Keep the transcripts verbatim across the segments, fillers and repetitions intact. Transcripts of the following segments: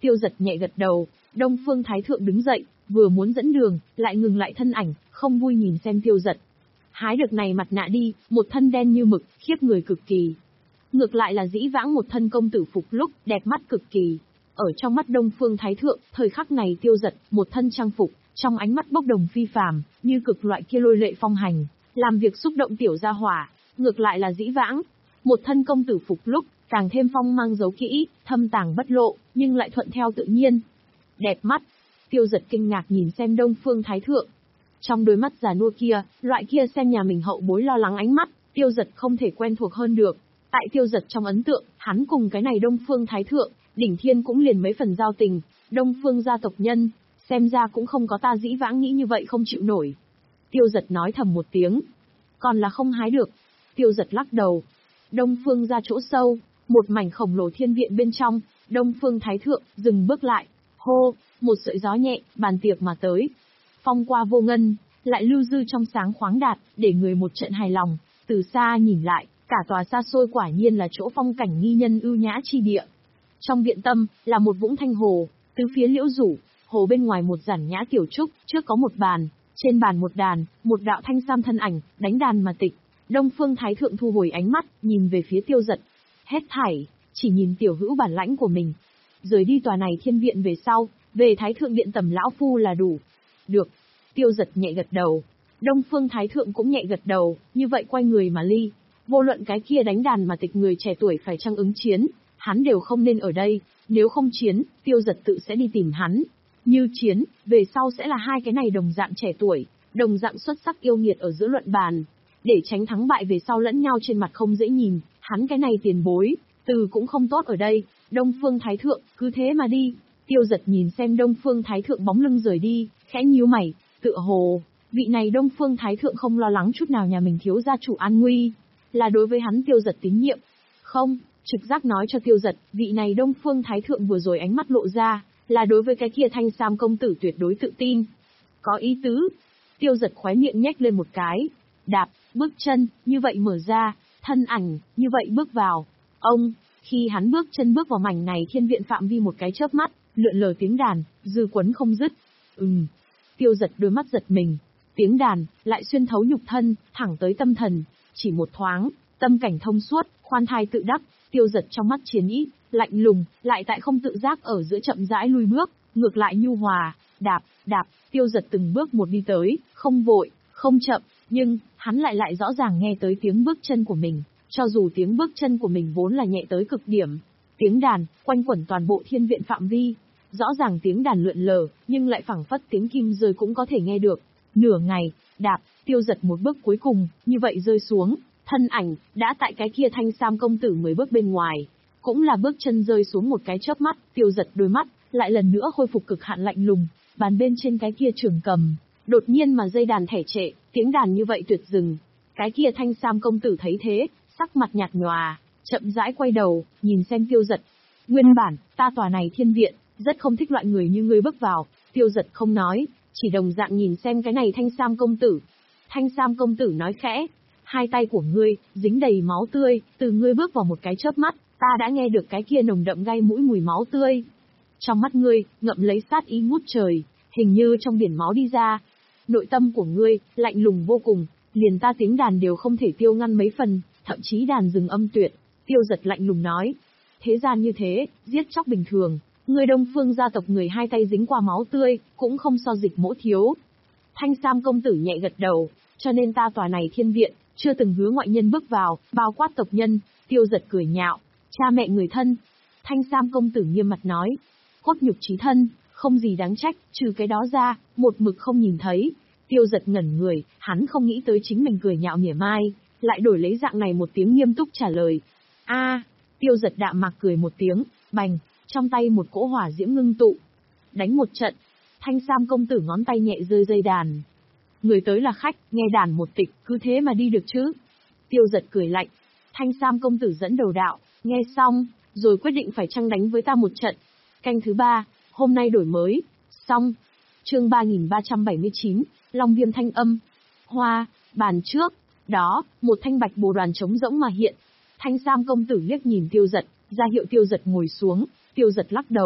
Tiêu Dật nhẹ gật đầu, Đông Phương Thái Thượng đứng dậy, vừa muốn dẫn đường, lại ngừng lại thân ảnh, không vui nhìn xem Tiêu Dật. Hái được này mặt nạ đi, một thân đen như mực, khiếp người cực kỳ. Ngược lại là dĩ vãng một thân công tử phục lúc, đẹp mắt cực kỳ. Ở trong mắt Đông Phương Thái Thượng, thời khắc này Tiêu Dật, một thân trang phục, trong ánh mắt bốc đồng phi phàm, như cực loại kia lôi lệ phong hành, làm việc xúc động tiểu gia hỏa. Ngược lại là dĩ vãng, một thân công tử phục lúc, càng thêm phong mang giấu kỹ, thâm tàng bất lộ, nhưng lại thuận theo tự nhiên. Đẹp mắt. Tiêu Dật kinh ngạc nhìn xem Đông Phương Thái Thượng. Trong đôi mắt già nua kia, loại kia xem nhà mình hậu bối lo lắng ánh mắt, Tiêu Dật không thể quen thuộc hơn được. Tại Tiêu Dật trong ấn tượng, hắn cùng cái này Đông Phương Thái Thượng, đỉnh thiên cũng liền mấy phần giao tình, Đông Phương gia tộc nhân, xem ra cũng không có ta dĩ vãng nghĩ như vậy không chịu nổi. Tiêu Dật nói thầm một tiếng, còn là không hái được. Tiêu Dật lắc đầu. Đông Phương ra chỗ sâu, một mảnh khổng lồ thiên viện bên trong, Đông Phương Thái Thượng dừng bước lại. Hô, một sợi gió nhẹ, bàn tiệc mà tới. Phong qua vô ngân, lại lưu dư trong sáng khoáng đạt, để người một trận hài lòng. Từ xa nhìn lại, cả tòa xa xôi quả nhiên là chỗ phong cảnh nghi nhân ưu nhã chi địa. Trong viện tâm, là một vũng thanh hồ, tứ phía liễu rủ, hồ bên ngoài một giản nhã tiểu trúc, trước có một bàn, trên bàn một đàn, một đạo thanh sam thân ảnh, đánh đàn mà tịch. Đông Phương Thái Thượng thu hồi ánh mắt, nhìn về phía Tiêu Dật. Hết thảy, chỉ nhìn tiểu hữu bản lãnh của mình. Rời đi tòa này thiên viện về sau, về Thái Thượng điện tầm lão phu là đủ. Được. Tiêu Dật nhẹ gật đầu. Đông Phương Thái Thượng cũng nhẹ gật đầu, như vậy quay người mà ly. Vô luận cái kia đánh đàn mà tịch người trẻ tuổi phải chăng ứng chiến, hắn đều không nên ở đây, nếu không chiến, Tiêu Dật tự sẽ đi tìm hắn. Như chiến, về sau sẽ là hai cái này đồng dạng trẻ tuổi, đồng dạng xuất sắc yêu nghiệt ở giữa luận bàn. Để tránh thắng bại về sau lẫn nhau trên mặt không dễ nhìn, hắn cái này tiền bối, từ cũng không tốt ở đây. Đông Phương Thái Thượng, cứ thế mà đi. Tiêu Dật nhìn xem Đông Phương Thái Thượng bóng lưng rời đi, khẽ nhíu mày, tựa hồ, vị này Đông Phương Thái Thượng không lo lắng chút nào nhà mình thiếu gia chủ an nguy, là đối với hắn Tiêu Dật tín nhiệm. Không, trực giác nói cho Tiêu Dật, vị này Đông Phương Thái Thượng vừa rồi ánh mắt lộ ra, là đối với cái kia thanh sam công tử tuyệt đối tự tin. Có ý tứ. Tiêu Dật khóe miệng nhếch lên một cái, đạp, bước chân, như vậy mở ra, thân ảnh, như vậy bước vào. Ông, khi hắn bước chân bước vào mảnh này thiên viện phạm vi một cái chớp mắt, lượn lờ tiếng đàn, dư quấn không dứt. Ừm. Tiêu Dật đôi mắt giật mình. Tiếng đàn, lại xuyên thấu nhục thân, thẳng tới tâm thần. Chỉ một thoáng, tâm cảnh thông suốt, khoan thai tự đắc, Tiêu Dật trong mắt chiến ý, lạnh lùng, lại tại không tự giác ở giữa chậm rãi lui bước, ngược lại nhu hòa, đạp, đạp, Tiêu Dật từng bước một đi tới, không vội, không chậm, nhưng, hắn lại lại rõ ràng nghe tới tiếng bước chân của mình, cho dù tiếng bước chân của mình vốn là nhẹ tới cực điểm. Tiếng đàn, quanh quẩn toàn bộ thiên viện phạm vi, rõ ràng tiếng đàn lượn lờ, nhưng lại phảng phất tiếng kim rơi cũng có thể nghe được. Nửa ngày, đạp, Tiêu Dật một bước cuối cùng, như vậy rơi xuống, thân ảnh, đã tại cái kia thanh sam công tử mười bước bên ngoài. Cũng là bước chân rơi xuống một cái chớp mắt, Tiêu Dật đôi mắt, lại lần nữa khôi phục cực hạn lạnh lùng, bàn bên trên cái kia trường cầm. Đột nhiên mà dây đàn thẻ trệ, tiếng đàn như vậy tuyệt dừng. Cái kia thanh sam công tử thấy thế, sắc mặt nhạt nhòa, chậm rãi quay đầu, nhìn xem Tiêu Dật. Nguyên bản, ta tòa này thiên viện, rất không thích loại người như ngươi bước vào. Tiêu Dật không nói, chỉ đồng dạng nhìn xem cái này thanh sam công tử. Thanh sam công tử nói khẽ, hai tay của ngươi, dính đầy máu tươi, từ ngươi bước vào một cái chớp mắt, ta đã nghe được cái kia nồng đậm gai mũi mùi máu tươi. Trong mắt ngươi, ngậm lấy sát ý ngút trời, hình như trong biển máu đi ra. Nội tâm của ngươi, lạnh lùng vô cùng, liền ta tiếng đàn đều không thể tiêu ngăn mấy phần, thậm chí đàn dừng âm tuyệt. Tiêu Dật lạnh lùng nói, thế gian như thế, giết chóc bình thường, người Đông Phương gia tộc người hai tay dính qua máu tươi, cũng không so dịch mỗ thiếu. Thanh sam công tử nhẹ gật đầu, cho nên ta tòa này thiên viện, chưa từng hứa ngoại nhân bước vào, bao quát tộc nhân. Tiêu Dật cười nhạo, cha mẹ người thân. Thanh sam công tử nghiêm mặt nói, cốt nhục chí thân, không gì đáng trách, trừ cái đó ra, một mực không nhìn thấy. Tiêu Dật ngẩn người, hắn không nghĩ tới chính mình cười nhạo mỉa mai, lại đổi lấy dạng này một tiếng nghiêm túc trả lời. A, Tiêu Dật đạm mạc cười một tiếng, bành, trong tay một cỗ hỏa diễm ngưng tụ. Đánh một trận, thanh sam công tử ngón tay nhẹ rơi dây đàn. Người tới là khách, nghe đàn một tịch, cứ thế mà đi được chứ. Tiêu Dật cười lạnh, thanh sam công tử dẫn đầu đạo, nghe xong, rồi quyết định phải chăng đánh với ta một trận. Canh thứ ba, hôm nay đổi mới, xong. Chương ba nghìn ba trăm bảy mươi chín, Long Viêm thanh âm. Hoa, bàn trước, đó, một thanh bạch bồ đoàn trống rỗng mà hiện. Thanh sam công tử liếc nhìn Tiêu Dật, ra hiệu Tiêu Dật ngồi xuống. Tiêu Dật lắc đầu,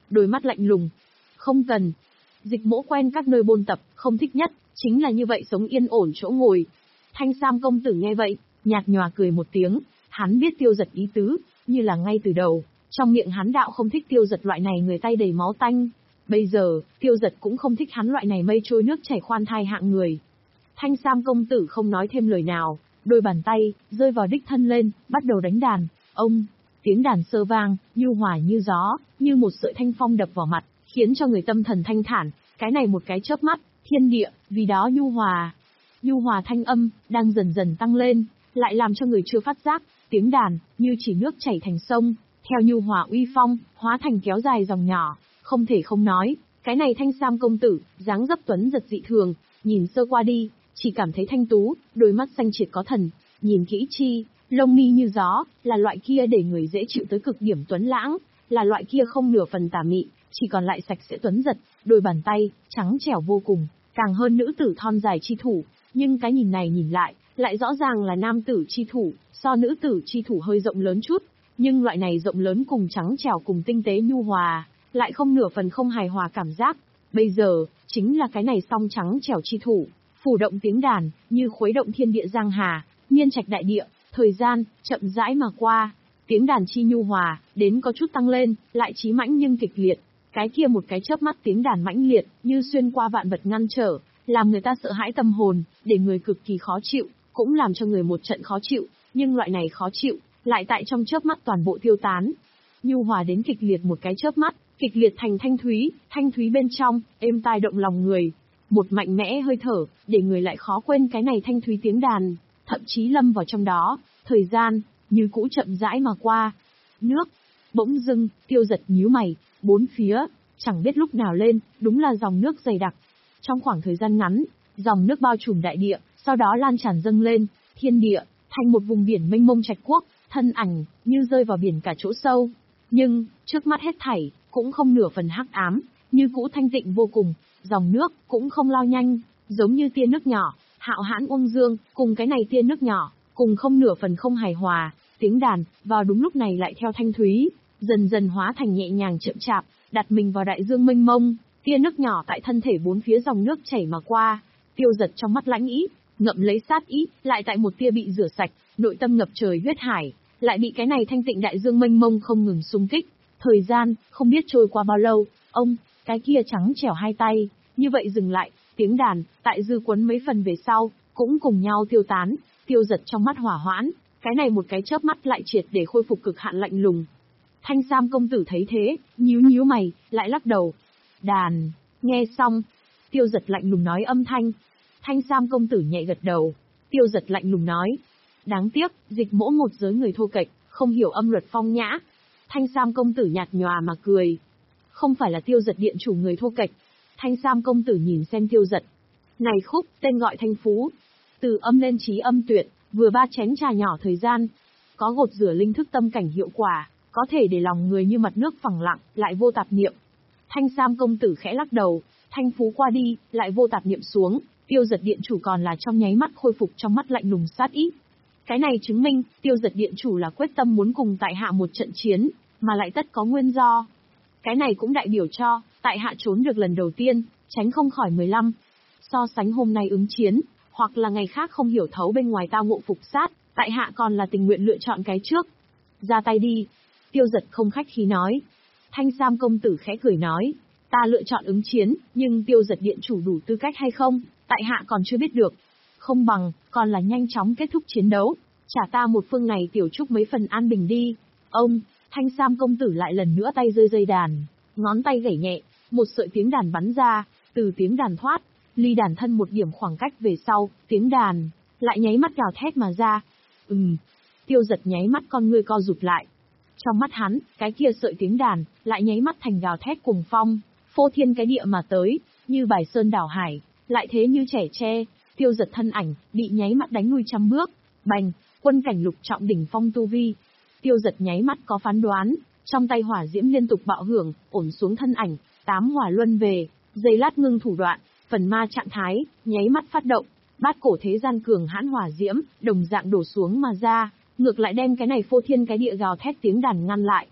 đôi mắt lạnh lùng. Không cần. Dịch Mỗ quen các nơi bôn tập, không thích nhất, chính là như vậy sống yên ổn chỗ ngồi. Thanh Sam công tử nghe vậy, nhạt nhòa cười một tiếng, hắn biết Tiêu Giật ý tứ, như là ngay từ đầu, trong miệng hắn đạo không thích Tiêu Giật loại này người tay đầy máu tanh. Bây giờ, Tiêu Giật cũng không thích hắn loại này mây trôi nước chảy khoan thai hạng người. Thanh Sam công tử không nói thêm lời nào, đôi bàn tay, rơi vào đích thân lên, bắt đầu đánh đàn. Ông, tiếng đàn sơ vang, nhu hòa như gió, như một sợi thanh phong đập vào mặt, khiến cho người tâm thần thanh thản, cái này một cái chớp mắt, thiên địa, vì đó nhu hòa. Nhu hòa thanh âm, đang dần dần tăng lên, lại làm cho người chưa phát giác, tiếng đàn, như chỉ nước chảy thành sông, theo nhu hòa uy phong, hóa thành kéo dài dòng nhỏ, không thể không nói, cái này Thanh Sam công tử, dáng dấp tuấn giật dị thường, nhìn sơ qua đi, chỉ cảm thấy thanh tú, đôi mắt xanh triệt có thần, nhìn kỹ chi, lông mi như gió, là loại kia để người dễ chịu tới cực điểm tuấn lãng, là loại kia không nửa phần tà mị, chỉ còn lại sạch sẽ tuấn giật, đôi bàn tay, trắng trẻo vô cùng, càng hơn nữ tử thon dài chi thủ, nhưng cái nhìn này nhìn lại, lại rõ ràng là nam tử chi thủ, so nữ tử chi thủ hơi rộng lớn chút, nhưng loại này rộng lớn cùng trắng trẻo cùng tinh tế nhu hòa, lại không nửa phần không hài hòa cảm giác. Bây giờ, chính là cái này song trắng trẻo chi thủ, phủ động tiếng đàn, như khuấy động thiên địa giang hà, miên trạch đại địa, thời gian, chậm rãi mà qua. Tiếng đàn chi nhu hòa, đến có chút tăng lên, lại chí mãnh nhưng kịch liệt. Cái kia một cái chớp mắt tiếng đàn mãnh liệt, như xuyên qua vạn vật ngăn trở, làm người ta sợ hãi tâm hồn, để người cực kỳ khó chịu, cũng làm cho người một trận khó chịu, nhưng loại này khó chịu, lại tại trong chớp mắt toàn bộ tiêu tán. Nhu hòa đến kịch liệt một cái chớp mắt, kịch liệt thành thanh thúy, thanh thúy bên trong, êm tai động lòng người. Một mạnh mẽ hơi thở, để người lại khó quên cái này thanh thúy tiếng đàn, thậm chí lâm vào trong đó, thời gian, như cũ chậm rãi mà qua. Nước, bỗng dưng, Tiêu Giật nhíu mày, bốn phía, chẳng biết lúc nào lên, đúng là dòng nước dày đặc. Trong khoảng thời gian ngắn, dòng nước bao trùm đại địa, sau đó lan tràn dâng lên, thiên địa, thành một vùng biển mênh mông trạch quốc, thân ảnh, như rơi vào biển cả chỗ sâu. Nhưng, trước mắt hết thảy, cũng không nửa phần hắc ám, như cũ thanh tịnh vô cùng, dòng nước, cũng không lao nhanh, giống như tia nước nhỏ, hạo hãn uông dương, cùng cái này tia nước nhỏ, cùng không nửa phần không hài hòa, tiếng đàn, vào đúng lúc này lại theo thanh thúy, dần dần hóa thành nhẹ nhàng chậm chạp, đặt mình vào đại dương mênh mông, tia nước nhỏ tại thân thể bốn phía dòng nước chảy mà qua. Tiêu Giật trong mắt lãnh ý, ngậm lấy sát ý, lại tại một tia bị rửa sạch, nội tâm ngập trời huyết hải, lại bị cái này thanh tịnh đại dương mênh mông không ngừng xung kích. Thời gian, không biết trôi qua bao lâu, ông, cái kia trắng trẻo hai tay, như vậy dừng lại, tiếng đàn, tại dư quấn mấy phần về sau, cũng cùng nhau tiêu tán. Tiêu Giật trong mắt hỏa hoãn, cái này một cái chớp mắt lại triệt để khôi phục cực hạn lạnh lùng. Thanh Sam công tử thấy thế, nhíu nhíu mày, lại lắc đầu. Đàn, nghe xong, Tiêu Giật lạnh lùng nói âm thanh. Thanh Sam công tử nhẹ gật đầu, Tiêu Giật lạnh lùng nói. Đáng tiếc, Dịch Mỗ một giới người thô kệch, không hiểu âm luật phong nhã. Thanh Sam công tử nhạt nhòa mà cười. Không phải là Tiêu Giật điện chủ người thô kệch. Thanh Sam công tử nhìn xem Tiêu Giật. Này khúc, tên gọi thanh phú. Từ âm lên trí âm tuyệt, vừa ba chén trà nhỏ thời gian. Có gột rửa linh thức tâm cảnh hiệu quả, có thể để lòng người như mặt nước phẳng lặng, lại vô tạp niệm. Thanh Sam công tử khẽ lắc đầu, thanh phú qua đi, lại vô tạp niệm xuống. Tiêu Giật điện chủ còn là trong nháy mắt khôi phục trong mắt lạnh lùng sát ý. Cái này chứng minh, Tiêu Giật điện chủ là quyết tâm muốn cùng tại hạ một trận chiến, mà lại tất có nguyên do. Cái này cũng đại biểu cho, tại hạ trốn được lần đầu tiên, tránh không khỏi mười lăm. So sánh hôm nay ứng chiến, hoặc là ngày khác không hiểu thấu bên ngoài tao ngộ phục sát, tại hạ còn là tình nguyện lựa chọn cái trước. Ra tay đi. Tiêu Giật không khách khí nói. Thanh Sam công tử khẽ cười nói, ta lựa chọn ứng chiến, nhưng Tiêu Giật điện chủ đủ tư cách hay không, tại hạ còn chưa biết được. Không bằng, còn là nhanh chóng kết thúc chiến đấu, trả ta một phương này tiểu trúc mấy phần an bình đi. Ông, Thanh Sam công tử lại lần nữa tay rơi dây đàn, ngón tay gảy nhẹ, một sợi tiếng đàn bắn ra, từ tiếng đàn thoát, ly đàn thân một điểm khoảng cách về sau, tiếng đàn, lại nháy mắt gào thét mà ra. Ừm, Tiêu Giật nháy mắt con ngươi co rụt lại. Trong mắt hắn, cái kia sợi tiếng đàn, lại nháy mắt thành gào thét cùng phong, phô thiên cái địa mà tới, như bài sơn đảo hải, lại thế như trẻ tre. Tiêu Giật thân ảnh, bị nháy mắt đánh lui trăm bước, bành, quân cảnh lục trọng đỉnh phong tu vi. Tiêu Giật nháy mắt có phán đoán, trong tay hỏa diễm liên tục bạo hưởng, ổn xuống thân ảnh, tám hỏa luân về, giây lát ngưng thủ đoạn, phần ma trạng thái, nháy mắt phát động, bát cổ thế gian cường hãn hỏa diễm, đồng dạng đổ xuống mà ra, ngược lại đem cái này phô thiên cái địa gào thét tiếng đàn ngăn lại.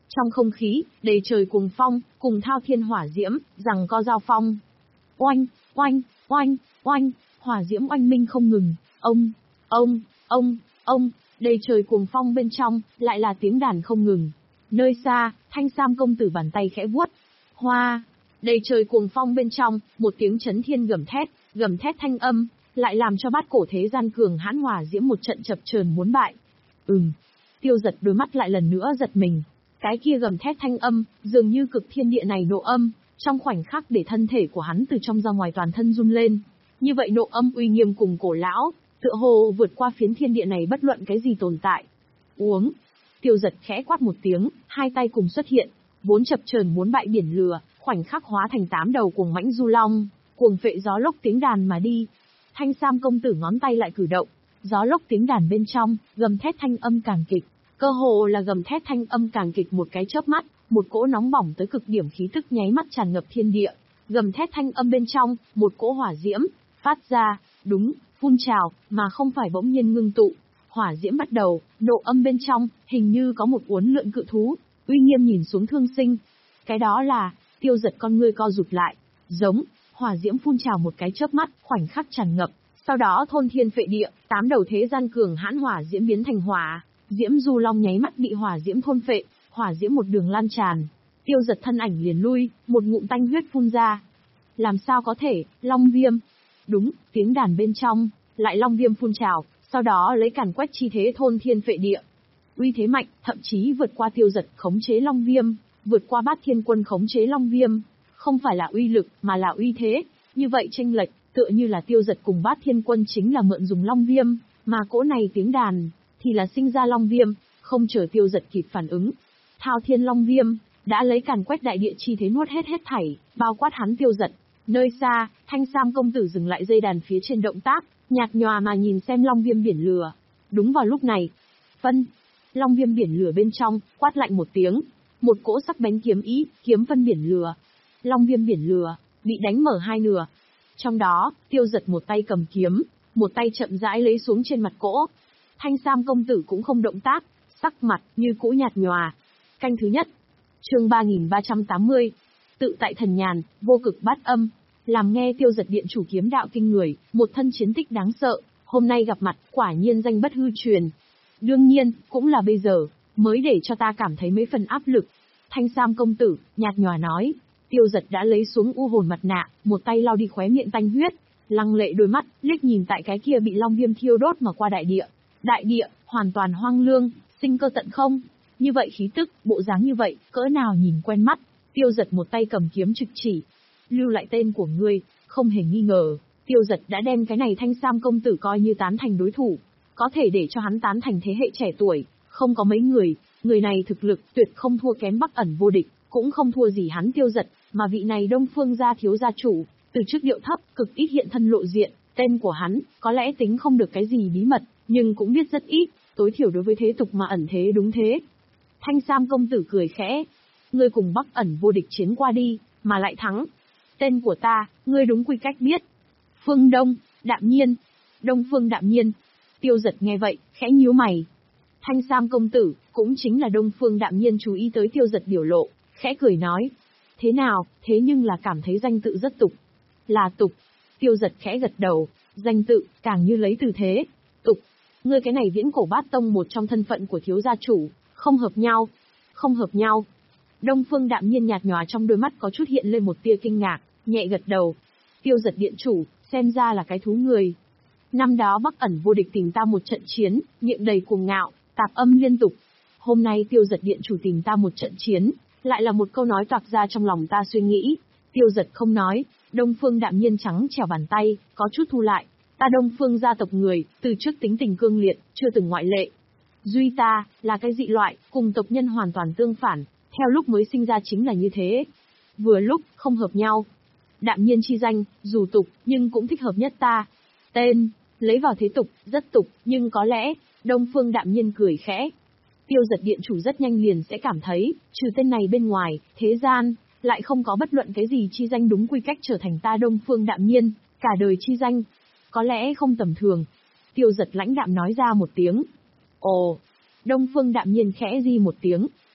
Trong không khí, đầy trời cuồng phong, cùng thao thiên hỏa diễm, rằng co giao phong. Oanh, oanh, oanh, oanh, hỏa diễm oanh minh không ngừng, ông, ông, ông, ông, đầy trời cuồng phong bên trong, lại là tiếng đàn không ngừng. Nơi xa, Thanh Sam công tử bàn tay khẽ vuốt. Hoa, đầy trời cuồng phong bên trong, một tiếng chấn thiên gầm thét, gầm thét thanh âm, lại làm cho bát cổ thế gian cường hãn hỏa diễm một trận chập chờn muốn bại. Ừm, Tiêu Giật đôi mắt lại lần nữa giật mình. Cái kia gầm thét thanh âm, dường như cực thiên địa này nộ âm, trong khoảnh khắc để thân thể của hắn từ trong ra ngoài toàn thân run lên. Như vậy nộ âm uy nghiêm cùng cổ lão, tựa hồ vượt qua phiến thiên địa này bất luận cái gì tồn tại. Uống. Tiêu Giật khẽ quát một tiếng, hai tay cùng xuất hiện, vốn chập chờn muốn bại biển lửa, khoảnh khắc hóa thành tám đầu cuồng mãnh du long, cuồng phệ gió lốc tiếng đàn mà đi. Thanh Sam công tử ngón tay lại cử động, gió lốc tiếng đàn bên trong, gầm thét thanh âm càng kịch, cơ hồ là gầm thét thanh âm càng kịch một cái chớp mắt, một cỗ nóng bỏng tới cực điểm khí tức nháy mắt tràn ngập thiên địa. Gầm thét thanh âm bên trong, một cỗ hỏa diễm phát ra, đúng, phun trào, mà không phải bỗng nhiên ngưng tụ. Hỏa diễm bắt đầu, nộ âm bên trong, hình như có một uốn lượn cự thú, uy nghiêm nhìn xuống thương sinh. Cái đó là, Tiêu Giật con ngươi co rụt lại, giống, hỏa diễm phun trào một cái chớp mắt, khoảnh khắc tràn ngập, sau đó thôn thiên phệ địa, tám đầu thế gian cường hãn hỏa diễm biến thành hỏa, diễm du long nháy mắt bị hỏa diễm thôn phệ, hỏa diễm một đường lan tràn. Tiêu Giật thân ảnh liền lui, một ngụm tanh huyết phun ra. Làm sao có thể, long viêm? Đúng, tiếng đàn bên trong, lại long viêm phun trào, sau đó lấy càn quét chi thế thôn thiên phệ địa. Uy thế mạnh, thậm chí vượt qua Tiêu Giật khống chế long viêm, vượt qua Bát Thiên Quân khống chế long viêm. Không phải là uy lực, mà là uy thế. Như vậy chênh lệch, tựa như là Tiêu Giật cùng Bát Thiên Quân chính là mượn dùng long viêm, mà cỗ này tiếng đàn, thì là sinh ra long viêm, không chờ Tiêu Giật kịp phản ứng. Thao thiên long viêm, đã lấy càn quét đại địa chi thế nuốt hết hết thảy, bao quát hắn Tiêu Giật. Nơi xa, Thanh Sam công tử dừng lại dây đàn phía trên động tác, nhạt nhòa mà nhìn xem long viêm biển lửa. Đúng vào lúc này, phân, long viêm biển lửa bên trong, quát lạnh một tiếng, một cỗ sắc bén kiếm ý, kiếm phân biển lửa. Long viêm biển lửa, bị đánh mở hai nửa. Trong đó, Tiêu Giật một tay cầm kiếm, một tay chậm rãi lấy xuống trên mặt cỗ. Thanh Sam công tử cũng không động tác, sắc mặt như cũ nhạt nhòa. Canh thứ nhất. Chương ba nghìn ba trăm tám mươi. Tự tại thần nhàn, vô cực bát âm. Làm nghe Tiêu Giật điện chủ kiếm đạo kinh người, một thân chiến tích đáng sợ, hôm nay gặp mặt, quả nhiên danh bất hư truyền. Đương nhiên, cũng là bây giờ, mới để cho ta cảm thấy mấy phần áp lực. Thanh Sam công tử, nhạt nhòa nói. Tiêu Giật đã lấy xuống u hồn mặt nạ, một tay lau đi khóe miệng tanh huyết, lăng lệ đôi mắt, liếc nhìn tại cái kia bị long viêm thiêu đốt mà qua đại địa. Đại địa, hoàn toàn hoang lương, sinh cơ tận không. Như vậy khí tức, bộ dáng như vậy, cỡ nào nhìn quen mắt. Tiêu Giật một tay cầm kiếm trực chỉ. Lưu lại tên của ngươi, không hề nghi ngờ, Tiêu Giật đã đem cái này Thanh Sam công tử coi như tán thành đối thủ. Có thể để cho hắn tán thành thế hệ trẻ tuổi, không có mấy người, người này thực lực tuyệt không thua kém Bắc Ẩn vô địch, cũng không thua gì hắn Tiêu Giật, mà vị này Đông Phương gia thiếu gia chủ, từ trước điệu thấp, cực ít hiện thân lộ diện, tên của hắn, có lẽ tính không được cái gì bí mật, nhưng cũng biết rất ít, tối thiểu đối với thế tục mà ẩn thế đúng thế. Thanh Sam công tử cười khẽ, ngươi cùng Bắc Ẩn vô địch chiến qua đi, mà lại thắng. Tên của ta, ngươi đúng quy cách biết. Phương Đông, Đạm Nhiên. Đông Phương Đạm Nhiên. Tiêu Giật nghe vậy, khẽ nhíu mày. Thanh Sam công tử, cũng chính là Đông Phương Đạm Nhiên chú ý tới Tiêu Giật biểu lộ, khẽ cười nói. Thế nào, thế nhưng là cảm thấy danh tự rất tục. Là tục. Tiêu Giật khẽ gật đầu, danh tự, càng như lấy từ thế. Tục. Ngươi cái này viễn cổ bát tông một trong thân phận của thiếu gia chủ, không hợp nhau. Không hợp nhau. Đông Phương Đạm Nhiên nhạt nhòa trong đôi mắt có chút hiện lên một tia kinh ngạc, nhẹ gật đầu. Tiêu Giật điện chủ, xem ra là cái thú người. Năm đó Bắc Ẩn vô địch tìm ta một trận chiến, miệng đầy cuồng ngạo, tạp âm liên tục. Hôm nay Tiêu Giật điện chủ tìm ta một trận chiến, lại là một câu nói toạc ra trong lòng ta suy nghĩ. Tiêu Giật không nói, Đông Phương Đạm Nhiên trắng trẻo bàn tay, có chút thu lại. Ta Đông Phương gia tộc người, từ trước tính tình cương liệt, chưa từng ngoại lệ. Duy ta, là cái dị loại, cùng tộc nhân hoàn toàn tương phản, theo lúc mới sinh ra chính là như thế. Vừa lúc, không hợp nhau. Đạm Nhiên chi danh, dù tục, nhưng cũng thích hợp nhất ta. Tên, lấy vào thế tục, rất tục, nhưng có lẽ, Đông Phương Đạm Nhiên cười khẽ. Tiêu Giật điện chủ rất nhanh liền sẽ cảm thấy, trừ tên này bên ngoài, thế gian, lại không có bất luận cái gì chi danh đúng quy cách trở thành ta Đông Phương Đạm Nhiên, cả đời chi danh. Có lẽ không tầm thường. Tiêu Giật lãnh đạm nói ra một tiếng. Ồ, Đông Phương Đạm Nhiên khẽ di một tiếng,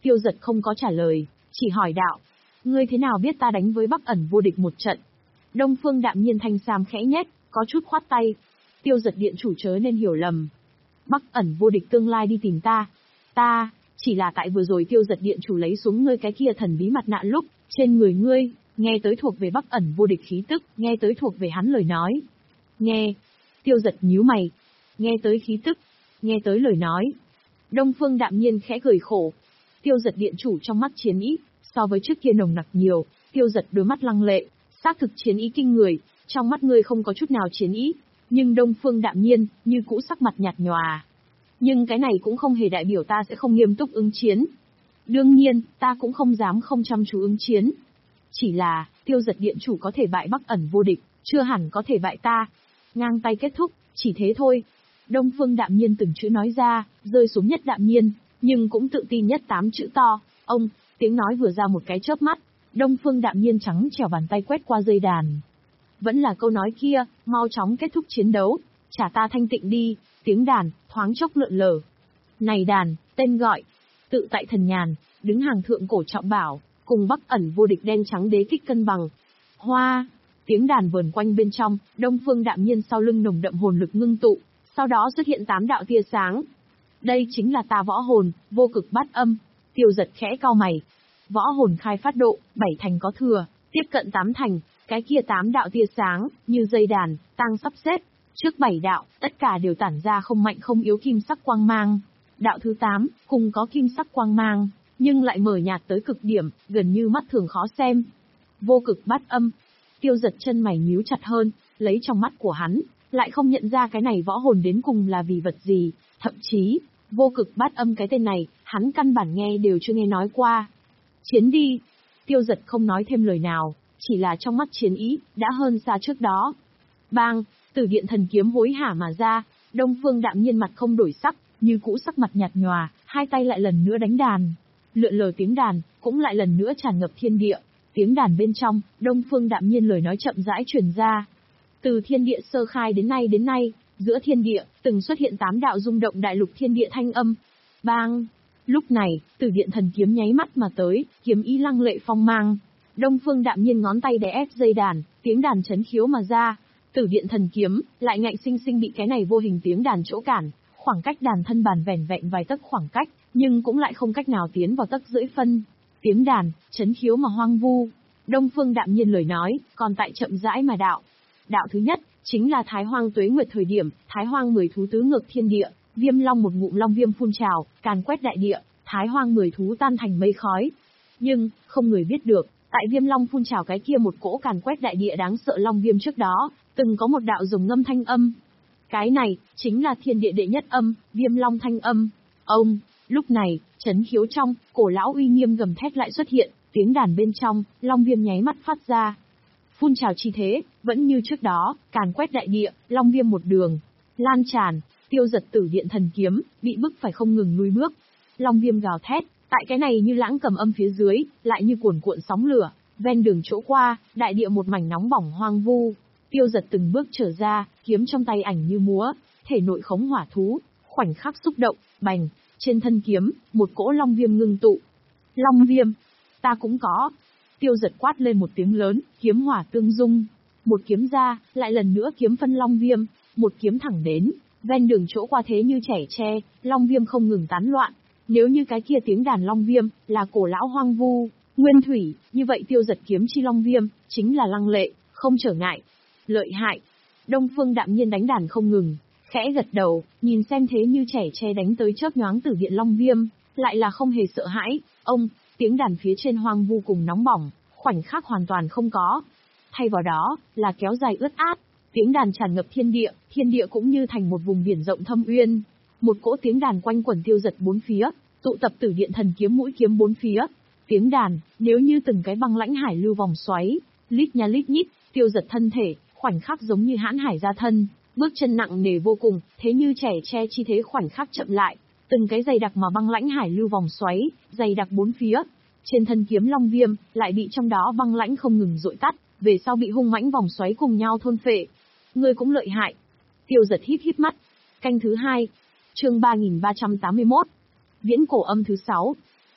Tiêu Dật không có trả lời, chỉ hỏi đạo. Ngươi thế nào biết ta đánh với Bắc Ẩn vô địch một trận? Đông Phương đạm nhiên thanh sam khẽ nhếch, có chút khoát tay. Tiêu Dật điện chủ chớ nên hiểu lầm. Bắc Ẩn vô địch tương lai đi tìm ta. Ta, chỉ là tại vừa rồi Tiêu Dật điện chủ lấy xuống ngươi cái kia thần bí mặt nạ lúc, trên người ngươi, nghe tới thuộc về Bắc Ẩn vô địch khí tức, nghe tới thuộc về hắn lời nói. Nghe. Tiêu Dật nhíu mày. Nghe tới khí tức, nghe tới lời nói. Đông Phương đạm nhiên khẽ cười khổ. Tiêu Dật điện chủ trong mắt chiến ý, so với trước kia nồng nặc nhiều. Tiêu Dật đôi mắt lăng lệ, xác thực chiến ý kinh người, trong mắt ngươi không có chút nào chiến ý, nhưng Đông Phương đạm nhiên, như cũ sắc mặt nhạt nhòa. Nhưng cái này cũng không hề đại biểu ta sẽ không nghiêm túc ứng chiến. Đương nhiên, ta cũng không dám không chăm chú ứng chiến. Chỉ là, Tiêu Dật điện chủ có thể bại Bắc Ẩn vô địch, chưa hẳn có thể bại ta. Ngang tay kết thúc, chỉ thế thôi. Đông Phương đạm nhiên từng chữ nói ra, rơi xuống nhất đạm nhiên, nhưng cũng tự tin nhất tám chữ to. Ông, tiếng nói vừa ra một cái chớp mắt, Đông Phương đạm nhiên trắng trẻo bàn tay quét qua dây đàn. Vẫn là câu nói kia, mau chóng kết thúc chiến đấu, trả ta thanh tịnh đi. Tiếng đàn, thoáng chốc lượn lờ. Này đàn, tên gọi, tự tại thần nhàn, đứng hàng thượng cổ trọng bảo, cùng Bắc Ẩn vô địch đen trắng đế kích cân bằng. Hoa, tiếng đàn vờn quanh bên trong, Đông Phương đạm nhiên sau lưng nồng đậm hồn lực ngưng tụ, sau đó xuất hiện tám đạo tia sáng. Đây chính là ta võ hồn, vô cực bát âm. Tiêu Dật khẽ cau mày. Võ hồn khai phát độ, bảy thành có thừa, tiếp cận tám thành, cái kia tám đạo tia sáng, như dây đàn, tăng sắp xếp. Trước bảy đạo, tất cả đều tản ra không mạnh không yếu kim sắc quang mang. Đạo thứ tám, cùng có kim sắc quang mang, nhưng lại mờ nhạt tới cực điểm, gần như mắt thường khó xem. Vô cực bát âm. Tiêu Dật chân mày nhíu chặt hơn, lấy trong mắt của hắn, lại không nhận ra cái này võ hồn đến cùng là vì vật gì, thậm chí, vô cực bát âm cái tên này, hắn căn bản nghe đều chưa nghe nói qua. Chiến đi. Tiêu Dật không nói thêm lời nào, chỉ là trong mắt chiến ý, đã hơn xa trước đó. Bang, Tử điện thần kiếm hối hả mà ra, Đông Phương đạm nhiên mặt không đổi sắc, như cũ sắc mặt nhạt nhòa, hai tay lại lần nữa đánh đàn. Lượn lờ tiếng đàn, cũng lại lần nữa tràn ngập thiên địa. Tiếng đàn bên trong, Đông Phương đạm nhiên lời nói chậm rãi truyền ra. Từ thiên địa sơ khai đến nay đến nay, giữa thiên địa, từng xuất hiện tám đạo rung động đại lục thiên địa thanh âm. Bang! Lúc này, Tử điện thần kiếm nháy mắt mà tới, kiếm ý lăng lệ phong mang. Đông Phương đạm nhiên ngón tay đè ép dây đàn, tiếng đàn chấn khiếu mà ra. Tử điện thần kiếm, lại ngạnh sinh sinh bị cái này vô hình tiếng đàn chỗ cản, khoảng cách đàn thân bàn vẻn vẹn vài tấc khoảng cách, nhưng cũng lại không cách nào tiến vào tấc rưỡi phân. Tiếng đàn, chấn khiếu mà hoang vu. Đông Phương đạm nhiên lời nói, còn tại chậm rãi mà đạo. Đạo thứ nhất, chính là Thái Hoang tuế nguyệt thời điểm, Thái Hoang mười thú tứ ngược thiên địa, Viêm Long một ngụm long viêm phun trào, càn quét đại địa, Thái Hoang mười thú tan thành mây khói. Nhưng, không người biết được, tại Viêm Long phun trào cái kia một cỗ càn quét đại địa đáng sợ long viêm trước đó, từng có một đạo rồng ngâm thanh âm. Cái này, chính là thiên địa đệ nhất âm, Viêm Long thanh âm. Ông, lúc này, chấn khiếu trong, cổ lão uy nghiêm gầm thét lại xuất hiện, tiếng đàn bên trong, long viêm nháy mắt phát ra. Phun trào chi thế, vẫn như trước đó, càn quét đại địa, long viêm một đường, lan tràn, Tiêu Dật Tử điện thần kiếm, bị bức phải không ngừng lùi bước. Long viêm gào thét, tại cái này như lãng cầm âm phía dưới, lại như cuồn cuộn sóng lửa, ven đường chỗ qua, đại địa một mảnh nóng bỏng hoang vu. Tiêu Dật từng bước trở ra, kiếm trong tay ảnh như múa, thể nội khống hỏa thú, khoảnh khắc xúc động, bành, trên thân kiếm, một cỗ long viêm ngưng tụ. Long viêm, ta cũng có. Tiêu Dật quát lên một tiếng lớn, kiếm hỏa tương dung. Một kiếm ra, lại lần nữa kiếm phân long viêm, một kiếm thẳng đến, ven đường chỗ qua thế như chẻ tre, long viêm không ngừng tán loạn. Nếu như cái kia tiếng đàn long viêm, là cổ lão hoang vu, nguyên thủy, như vậy Tiêu Dật kiếm chi long viêm, chính là lăng lệ, không trở ngại. Lợi hại. Đông Phương đạm nhiên đánh đàn không ngừng, khẽ gật đầu, nhìn xem thế như trẻ tre đánh tới chớp nhoáng Tử điện long viêm, lại là không hề sợ hãi. Ông, tiếng đàn phía trên hoang vu cùng nóng bỏng, khoảnh khắc hoàn toàn không có. Thay vào đó, là kéo dài ướt át, tiếng đàn tràn ngập thiên địa, thiên địa cũng như thành một vùng biển rộng thâm uyên. Một cỗ tiếng đàn quanh quẩn Tiêu Dật bốn phía, tụ tập Tử điện thần kiếm mũi kiếm bốn phía. Tiếng đàn, nếu như từng cái băng lãnh hải lưu vòng xoáy, lít nha lít nhít, Tiêu Dật thân thể, khoảnh khắc giống như hãn hải ra thân, bước chân nặng nề vô cùng, thế như trẻ tre chi thế khoảnh khắc chậm lại, từng cái dày đặc mà băng lãnh hải lưu vòng xoáy, dày đặc bốn phía. Trên thân kiếm long viêm, lại bị trong đó băng lãnh không ngừng dội tắt, về sau bị hung mãnh vòng xoáy cùng nhau thôn phệ. Ngươi cũng lợi hại. Tiêu Dật híp híp mắt. Canh thứ hai. Chương ba nghìn ba trăm tám mươi mốt. Viễn cổ âm thứ sáu.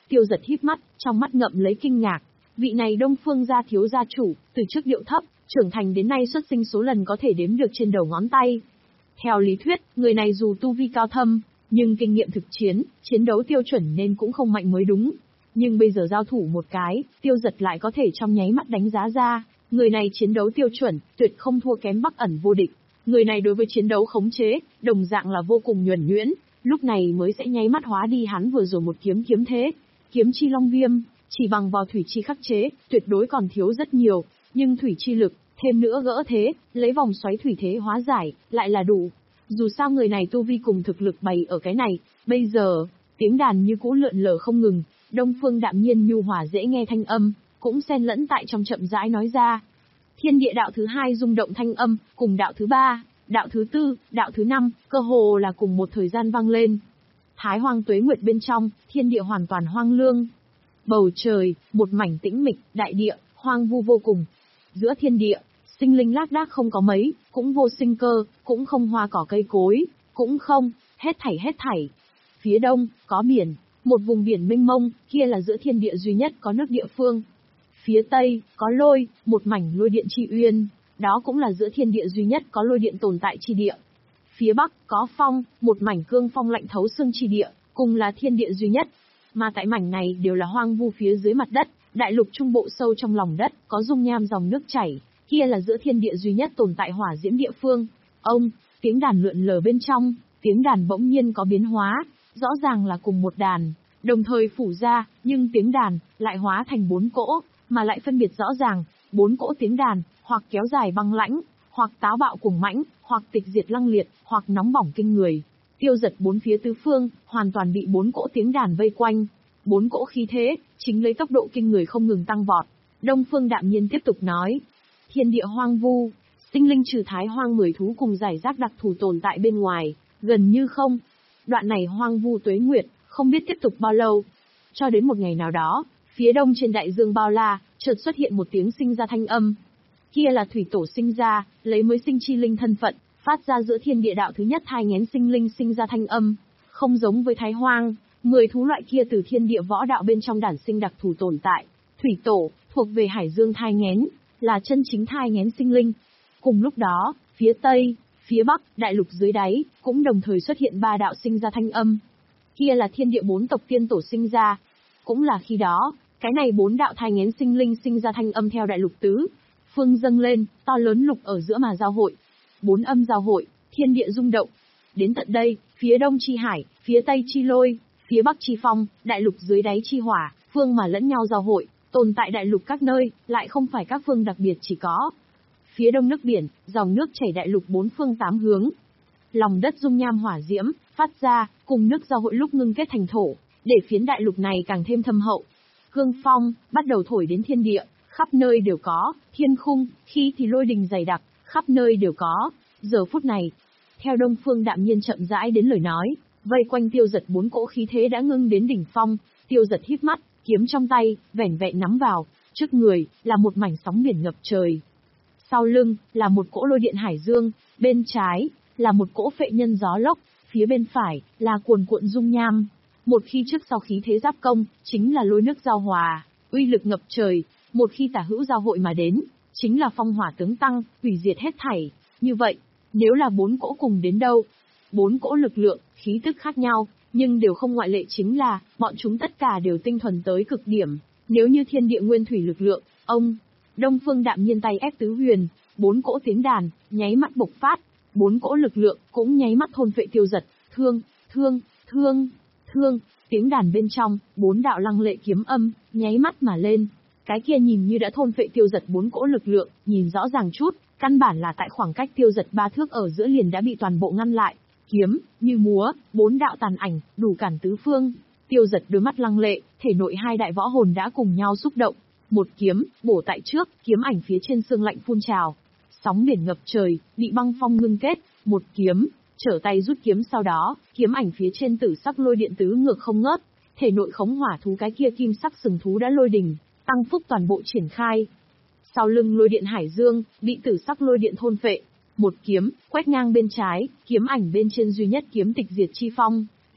Tiêu Giật híp mắt, trong mắt ngậm lấy kinh ngạc. Vị này Đông Phương gia thiếu gia chủ, từ trước điệu thấp, trưởng thành đến nay xuất sinh số lần có thể đếm được trên đầu ngón tay. Theo lý thuyết, người này dù tu vi cao thâm, nhưng kinh nghiệm thực chiến, chiến đấu tiêu chuẩn nên cũng không mạnh mới đúng. Nhưng bây giờ giao thủ một cái, Tiêu Giật lại có thể trong nháy mắt đánh giá ra, người này chiến đấu tiêu chuẩn, tuyệt không thua kém Bắc Ẩn vô địch. Người này đối với chiến đấu khống chế, đồng dạng là vô cùng nhuần nhuyễn, lúc này mới sẽ nháy mắt hóa đi hắn vừa rồi một kiếm kiếm thế. Kiếm chi long viêm, chỉ bằng vào thủy chi khắc chế, tuyệt đối còn thiếu rất nhiều, nhưng thủy chi lực, thêm nữa gỡ thế, lấy vòng xoáy thủy thế hóa giải, lại là đủ. Dù sao người này tu vi cùng thực lực bày ở cái này, bây giờ, tiếng đàn như cũ lượn lờ không ngừng, Đông Phương đạm nhiên nhu hòa dễ nghe thanh âm, cũng xen lẫn tại trong chậm rãi nói ra. Thiên địa đạo thứ hai rung động thanh âm, cùng đạo thứ ba, đạo thứ tư, đạo thứ năm, cơ hồ là cùng một thời gian vang lên. Thái hoang tuế nguyệt bên trong, thiên địa hoàn toàn hoang lương. Bầu trời, một mảnh tĩnh mịch, đại địa, hoang vu vô cùng. Giữa thiên địa, sinh linh lác đác không có mấy, cũng vô sinh cơ, cũng không hoa cỏ cây cối, cũng không, hết thảy hết thảy. Phía đông, có biển, một vùng biển mênh mông, kia là giữa thiên địa duy nhất có nước địa phương. Phía tây, có lôi, một mảnh lôi điện chi uyên, đó cũng là giữa thiên địa duy nhất có lôi điện tồn tại chi địa. Phía bắc, có phong, một mảnh cương phong lạnh thấu xương chi địa, cùng là thiên địa duy nhất. Mà tại mảnh này đều là hoang vu phía dưới mặt đất, đại lục trung bộ sâu trong lòng đất, có dung nham dòng nước chảy, kia là giữa thiên địa duy nhất tồn tại hỏa diễm địa phương. Ông, tiếng đàn lượn lờ bên trong, tiếng đàn bỗng nhiên có biến hóa, rõ ràng là cùng một đàn, đồng thời phủ ra, nhưng tiếng đàn lại hóa thành bốn cỗ, mà lại phân biệt rõ ràng, bốn cỗ tiếng đàn, hoặc kéo dài băng lãnh, hoặc táo bạo cuồng mãnh, hoặc tịch diệt lăng liệt, hoặc nóng bỏng kinh người. Tiêu Giật bốn phía tứ phương, hoàn toàn bị bốn cỗ tiếng đàn vây quanh. Bốn cỗ khí thế, chính lấy tốc độ kinh người không ngừng tăng vọt. Đông Phương đạm nhiên tiếp tục nói. Thiên địa hoang vu, sinh linh trừ thái hoang mười thú cùng giải rác đặc thù tồn tại bên ngoài, gần như không. Đoạn này hoang vu tuế nguyệt, không biết tiếp tục bao lâu. Cho đến một ngày nào đó, phía đông trên đại dương bao la, chợt xuất hiện một tiếng sinh ra thanh âm. Kia là thủy tổ sinh ra, lấy mới sinh chi linh thân phận, phát ra giữa thiên địa đạo thứ nhất thai nghén sinh linh sinh ra thanh âm. Không giống với thái hoang, mười thú loại kia từ thiên địa võ đạo bên trong đản sinh đặc thù tồn tại. Thủy tổ, thuộc về hải dương thai nghén, là chân chính thai nghén sinh linh. Cùng lúc đó, phía tây, phía bắc, đại lục dưới đáy, cũng đồng thời xuất hiện ba đạo sinh ra thanh âm. Kia là thiên địa bốn tộc tiên tổ sinh ra. Cũng là khi đó, cái này bốn đạo thai nghén sinh linh sinh ra thanh âm theo đại lục tứ phương dâng lên, to lớn lục ở giữa mà giao hội. Bốn âm giao hội, thiên địa rung động. Đến tận đây, phía đông chi hải, phía tây chi lôi, phía bắc chi phong, đại lục dưới đáy chi hỏa, phương mà lẫn nhau giao hội, tồn tại đại lục các nơi, lại không phải các phương đặc biệt chỉ có. Phía đông nước biển, dòng nước chảy đại lục bốn phương tám hướng. Lòng đất dung nham hỏa diễm, phát ra, cùng nước giao hội lúc ngưng kết thành thổ, để phiến đại lục này càng thêm thâm hậu. Cương phong, bắt đầu thổi đến thiên địa, khắp nơi đều có, thiên khung, khi thì lôi đình dày đặc, khắp nơi đều có. Giờ phút này, theo Đông Phương đạm nhiên chậm rãi đến lời nói, vây quanh Tiêu Giật bốn cỗ khí thế đã ngưng đến đỉnh phong. Tiêu Giật híp mắt, kiếm trong tay, vẻn vẹn nắm vào, trước người là một mảnh sóng biển ngập trời. Sau lưng là một cỗ lôi điện hải dương, bên trái là một cỗ phệ nhân gió lốc, phía bên phải là cuồn cuộn dung nham. Một khi trước sau khí thế giáp công, chính là lôi nước giao hòa, uy lực ngập trời. Một khi tả hữu giao hội mà đến, chính là phong hỏa tướng tăng, hủy diệt hết thảy. Như vậy, nếu là bốn cỗ cùng đến đâu, bốn cỗ lực lượng, khí tức khác nhau, nhưng đều không ngoại lệ chính là, bọn chúng tất cả đều tinh thuần tới cực điểm. Nếu như thiên địa nguyên thủy lực lượng, ông, Đông Phương đạm nhiên tay ép tứ huyền, bốn cỗ tiếng đàn, nháy mắt bộc phát, bốn cỗ lực lượng, cũng nháy mắt thôn phệ Tiêu Giật, thương, thương, thương, thương, tiếng đàn bên trong, bốn đạo lăng lệ kiếm âm, nháy mắt mà lên. Cái kia nhìn như đã thôn phệ Tiêu Giật bốn cỗ lực lượng, nhìn rõ ràng chút, căn bản là tại khoảng cách Tiêu Giật ba thước ở giữa liền đã bị toàn bộ ngăn lại. Kiếm, như múa, bốn đạo tàn ảnh, đủ cản tứ phương. Tiêu Giật đôi mắt lăng lệ, thể nội hai đại võ hồn đã cùng nhau xúc động. Một kiếm, bổ tại trước, kiếm ảnh phía trên xương lạnh phun trào. Sóng biển ngập trời, bị băng phong ngưng kết, một kiếm, trở tay rút kiếm sau đó, kiếm ảnh phía trên tử sắc lôi điện tứ ngược không ngớt. Thể nội khống hỏa thú cái kia kim sắc sừng thú đã lôi đình, tăng phúc toàn bộ triển khai. Sau lưng lôi điện hải dương, bị tử sắc lôi điện thôn phệ. Một kiếm, quét ngang bên trái, kiếm ảnh bên trên duy nhất kiếm tịch diệt chi phong,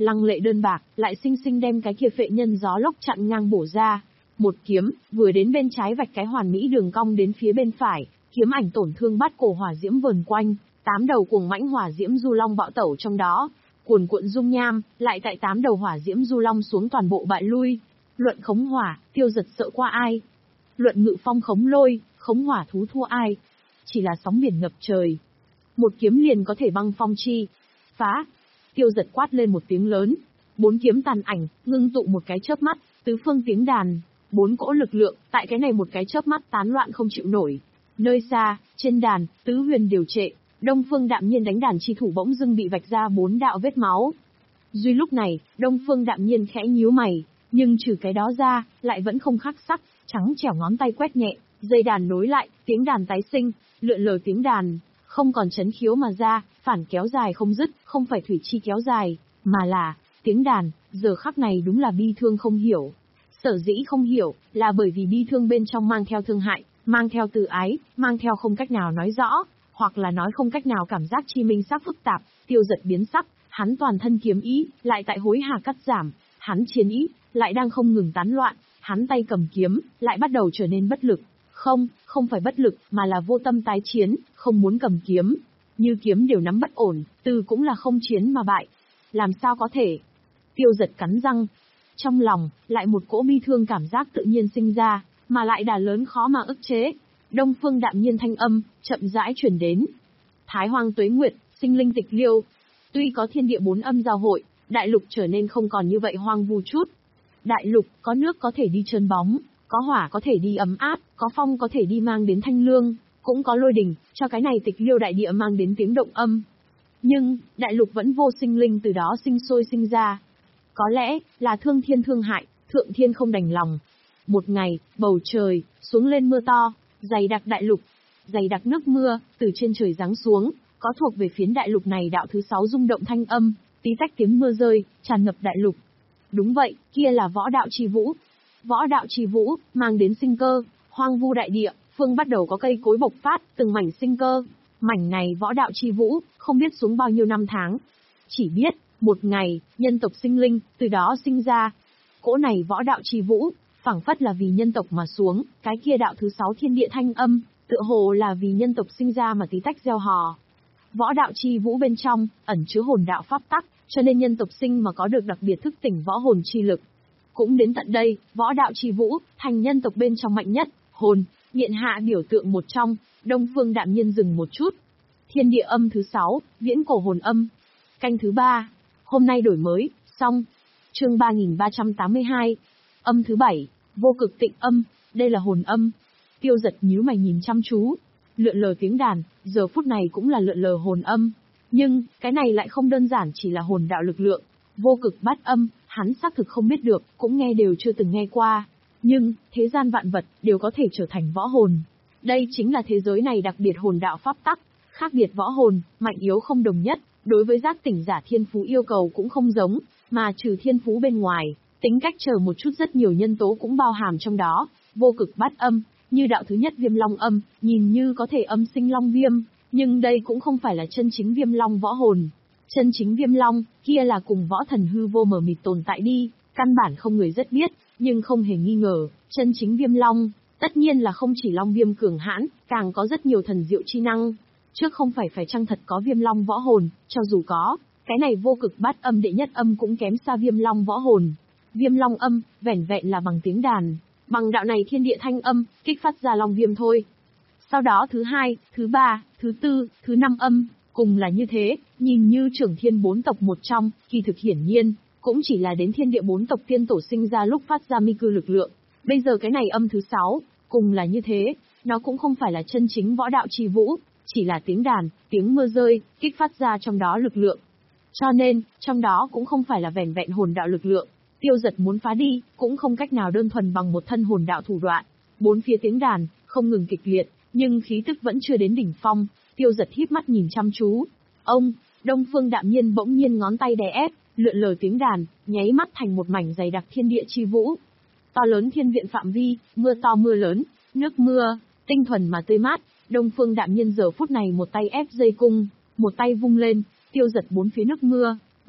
lăng lệ đơn bạc, lại xinh xinh đem cái kia phệ nhân gió lốc chặn ngang bổ ra. Một kiếm, vừa đến bên trái vạch cái hoàn mỹ đường cong đến phía bên phải, kiếm ảnh tổn thương bát cổ hỏa diễm vờn quanh, tám đầu cuồng mãnh hỏa diễm du long bạo tẩu trong đó, cuồn cuộn dung nham, lại tại tám đầu hỏa diễm du long xuống toàn bộ bại lui. Luận khống hỏa, Tiêu Giật sợ qua ai? Luận ngự phong khống lôi, khống hỏa thú thua ai? Chỉ là sóng biển ngập trời. Một kiếm liền có thể băng phong chi. Phá! Tiêu Giật quát lên một tiếng lớn. Bốn kiếm tàn ảnh, ngưng tụ một cái chớp mắt, tứ phương tiếng đàn. Bốn cỗ lực lượng, tại cái này một cái chớp mắt tán loạn không chịu nổi. Nơi xa, trên đàn, tứ huyền điều trệ. Đông Phương Đạm Nhiên đánh đàn chi thủ bỗng dưng bị vạch ra bốn đạo vết máu. Duy lúc này, Đông Phương Đạm Nhiên khẽ nhíu mày, nhưng trừ cái đó ra, lại vẫn không khắc sắc, trắng trẻo ngón tay quét nhẹ, dây đàn nối lại, tiếng đàn tái sinh, lượn lờ tiếng đàn, không còn chấn khiếu mà ra, phản kéo dài không dứt, không phải thủy chi kéo dài, mà là, tiếng đàn, giờ khắc này đúng là bi thương không hiểu. Sở dĩ không hiểu, là bởi vì bi thương bên trong mang theo thương hại, mang theo từ ái, mang theo không cách nào nói rõ, hoặc là nói không cách nào cảm giác chi minh sắc phức tạp. Tiêu Giật biến sắc, hắn toàn thân kiếm ý, lại tại hối hả cắt giảm, hắn chiến ý, lại đang không ngừng tán loạn, hắn tay cầm kiếm, lại bắt đầu trở nên bất lực. Không, không phải bất lực, mà là vô tâm tái chiến, không muốn cầm kiếm. Như kiếm đều nắm bất ổn, từ cũng là không chiến mà bại. Làm sao có thể? Tiêu Giật cắn răng. Trong lòng, lại một cỗ bi thương cảm giác tự nhiên sinh ra, mà lại đà lớn khó mà ức chế. Đông Phương Đạm Nhiên thanh âm, chậm rãi truyền đến. Thái Hoang Tuế Nguyệt, sinh linh tịch liêu. Tuy có thiên địa bốn âm giao hội, đại lục trở nên không còn như vậy hoang vu chút. Đại lục, có nước có thể đi trơn bóng, có hỏa có thể đi ấm áp, có phong có thể đi mang đến thanh lương, cũng có lôi đình, cho cái này tịch liêu đại địa mang đến tiếng động âm. Nhưng, đại lục vẫn vô sinh linh từ đó sinh sôi sinh ra. Có lẽ, là thương thiên thương hại, thượng thiên không đành lòng. Một ngày, bầu trời, xuống lên mưa to, dày đặc đại lục, dày đặc nước mưa, từ trên trời giáng xuống, có thuộc về phiến đại lục này đạo thứ sáu rung động thanh âm, tí tách tiếng mưa rơi, tràn ngập đại lục. Đúng vậy, kia là võ đạo chi vũ. Võ đạo chi vũ, mang đến sinh cơ, hoang vu đại địa, phương bắt đầu có cây cối bộc phát, từng mảnh sinh cơ. Mảnh này võ đạo chi vũ, không biết xuống bao nhiêu năm tháng. Chỉ biết, một ngày, nhân tộc sinh linh, từ đó sinh ra. Cỗ này võ đạo chi vũ, phảng phất là vì nhân tộc mà xuống, cái kia đạo thứ sáu thiên địa thanh âm, tựa hồ là vì nhân tộc sinh ra mà tí tách gieo hò. Võ đạo chi vũ bên trong, ẩn chứa hồn đạo pháp tắc, cho nên nhân tộc sinh mà có được đặc biệt thức tỉnh võ hồn chi lực. Cũng đến tận đây, võ đạo chi vũ, thành nhân tộc bên trong mạnh nhất, hồn, miện hạ biểu tượng một trong. Đông Phương Đạm Nhiên dừng một chút. Thiên địa âm thứ sáu, viễn cổ hồn âm. Canh thứ ba. Hôm nay đổi mới, xong. Chương ba nghìn ba trăm tám mươi hai. Âm thứ bảy, vô cực tịnh âm, đây là hồn âm. Tiêu Giật nhíu mày nhìn chăm chú. Lượn lờ tiếng đàn, giờ phút này cũng là lượn lờ hồn âm. Nhưng, cái này lại không đơn giản chỉ là hồn đạo lực lượng. Vô cực bát âm, hắn xác thực không biết được, cũng nghe đều chưa từng nghe qua. Nhưng, thế gian vạn vật, đều có thể trở thành võ hồn. Đây chính là thế giới này đặc biệt hồn đạo pháp tắc. Khác biệt võ hồn, mạnh yếu không đồng nhất, đối với giác tỉnh giả thiên phú yêu cầu cũng không giống, mà trừ thiên phú bên ngoài, tính cách chờ một chút rất nhiều nhân tố cũng bao hàm trong đó. Vô cực bát âm, như đạo thứ nhất viêm long âm, nhìn như có thể âm sinh long viêm, nhưng đây cũng không phải là chân chính viêm long võ hồn. Chân chính viêm long, kia là cùng võ thần hư vô mờ mịt tồn tại đi, căn bản không người rất biết, nhưng không hề nghi ngờ, chân chính viêm long, tất nhiên là không chỉ long viêm cường hãn, càng có rất nhiều thần diệu chi năng. Trước không phải phải chăng thật có viêm long võ hồn, cho dù có, cái này vô cực bát âm đệ nhất âm cũng kém xa viêm long võ hồn. Viêm long âm, vẻn vẹn là bằng tiếng đàn, bằng đạo này thiên địa thanh âm, kích phát ra long viêm thôi. Sau đó thứ hai, thứ ba, thứ tư, thứ năm âm, cùng là như thế, nhìn như trưởng thiên bốn tộc một trong, kỳ thực hiển nhiên, cũng chỉ là đến thiên địa bốn tộc tiên tổ sinh ra lúc phát ra mi cư lực lượng. Bây giờ cái này âm thứ sáu, cùng là như thế, nó cũng không phải là chân chính võ đạo chi vũ, chỉ là tiếng đàn, tiếng mưa rơi, kích phát ra trong đó lực lượng. Cho nên, trong đó cũng không phải là vẻn vẹn hồn đạo lực lượng. Tiêu Giật muốn phá đi, cũng không cách nào đơn thuần bằng một thân hồn đạo thủ đoạn. Bốn phía tiếng đàn, không ngừng kịch liệt, nhưng khí tức vẫn chưa đến đỉnh phong. Tiêu Giật híp mắt nhìn chăm chú. Ông, Đông Phương Đạm Nhiên bỗng nhiên ngón tay đè ép, lượn lờ tiếng đàn, nháy mắt thành một mảnh dày đặc thiên địa chi vũ. To lớn thiên viện phạm vi, mưa to mưa lớn, nước mưa, tinh thuần mà tươi mát. Đông Phương Đạm Nhiên giờ phút này một tay ép dây cung, một tay vung lên, Tiêu Giật bốn phía nước mưa,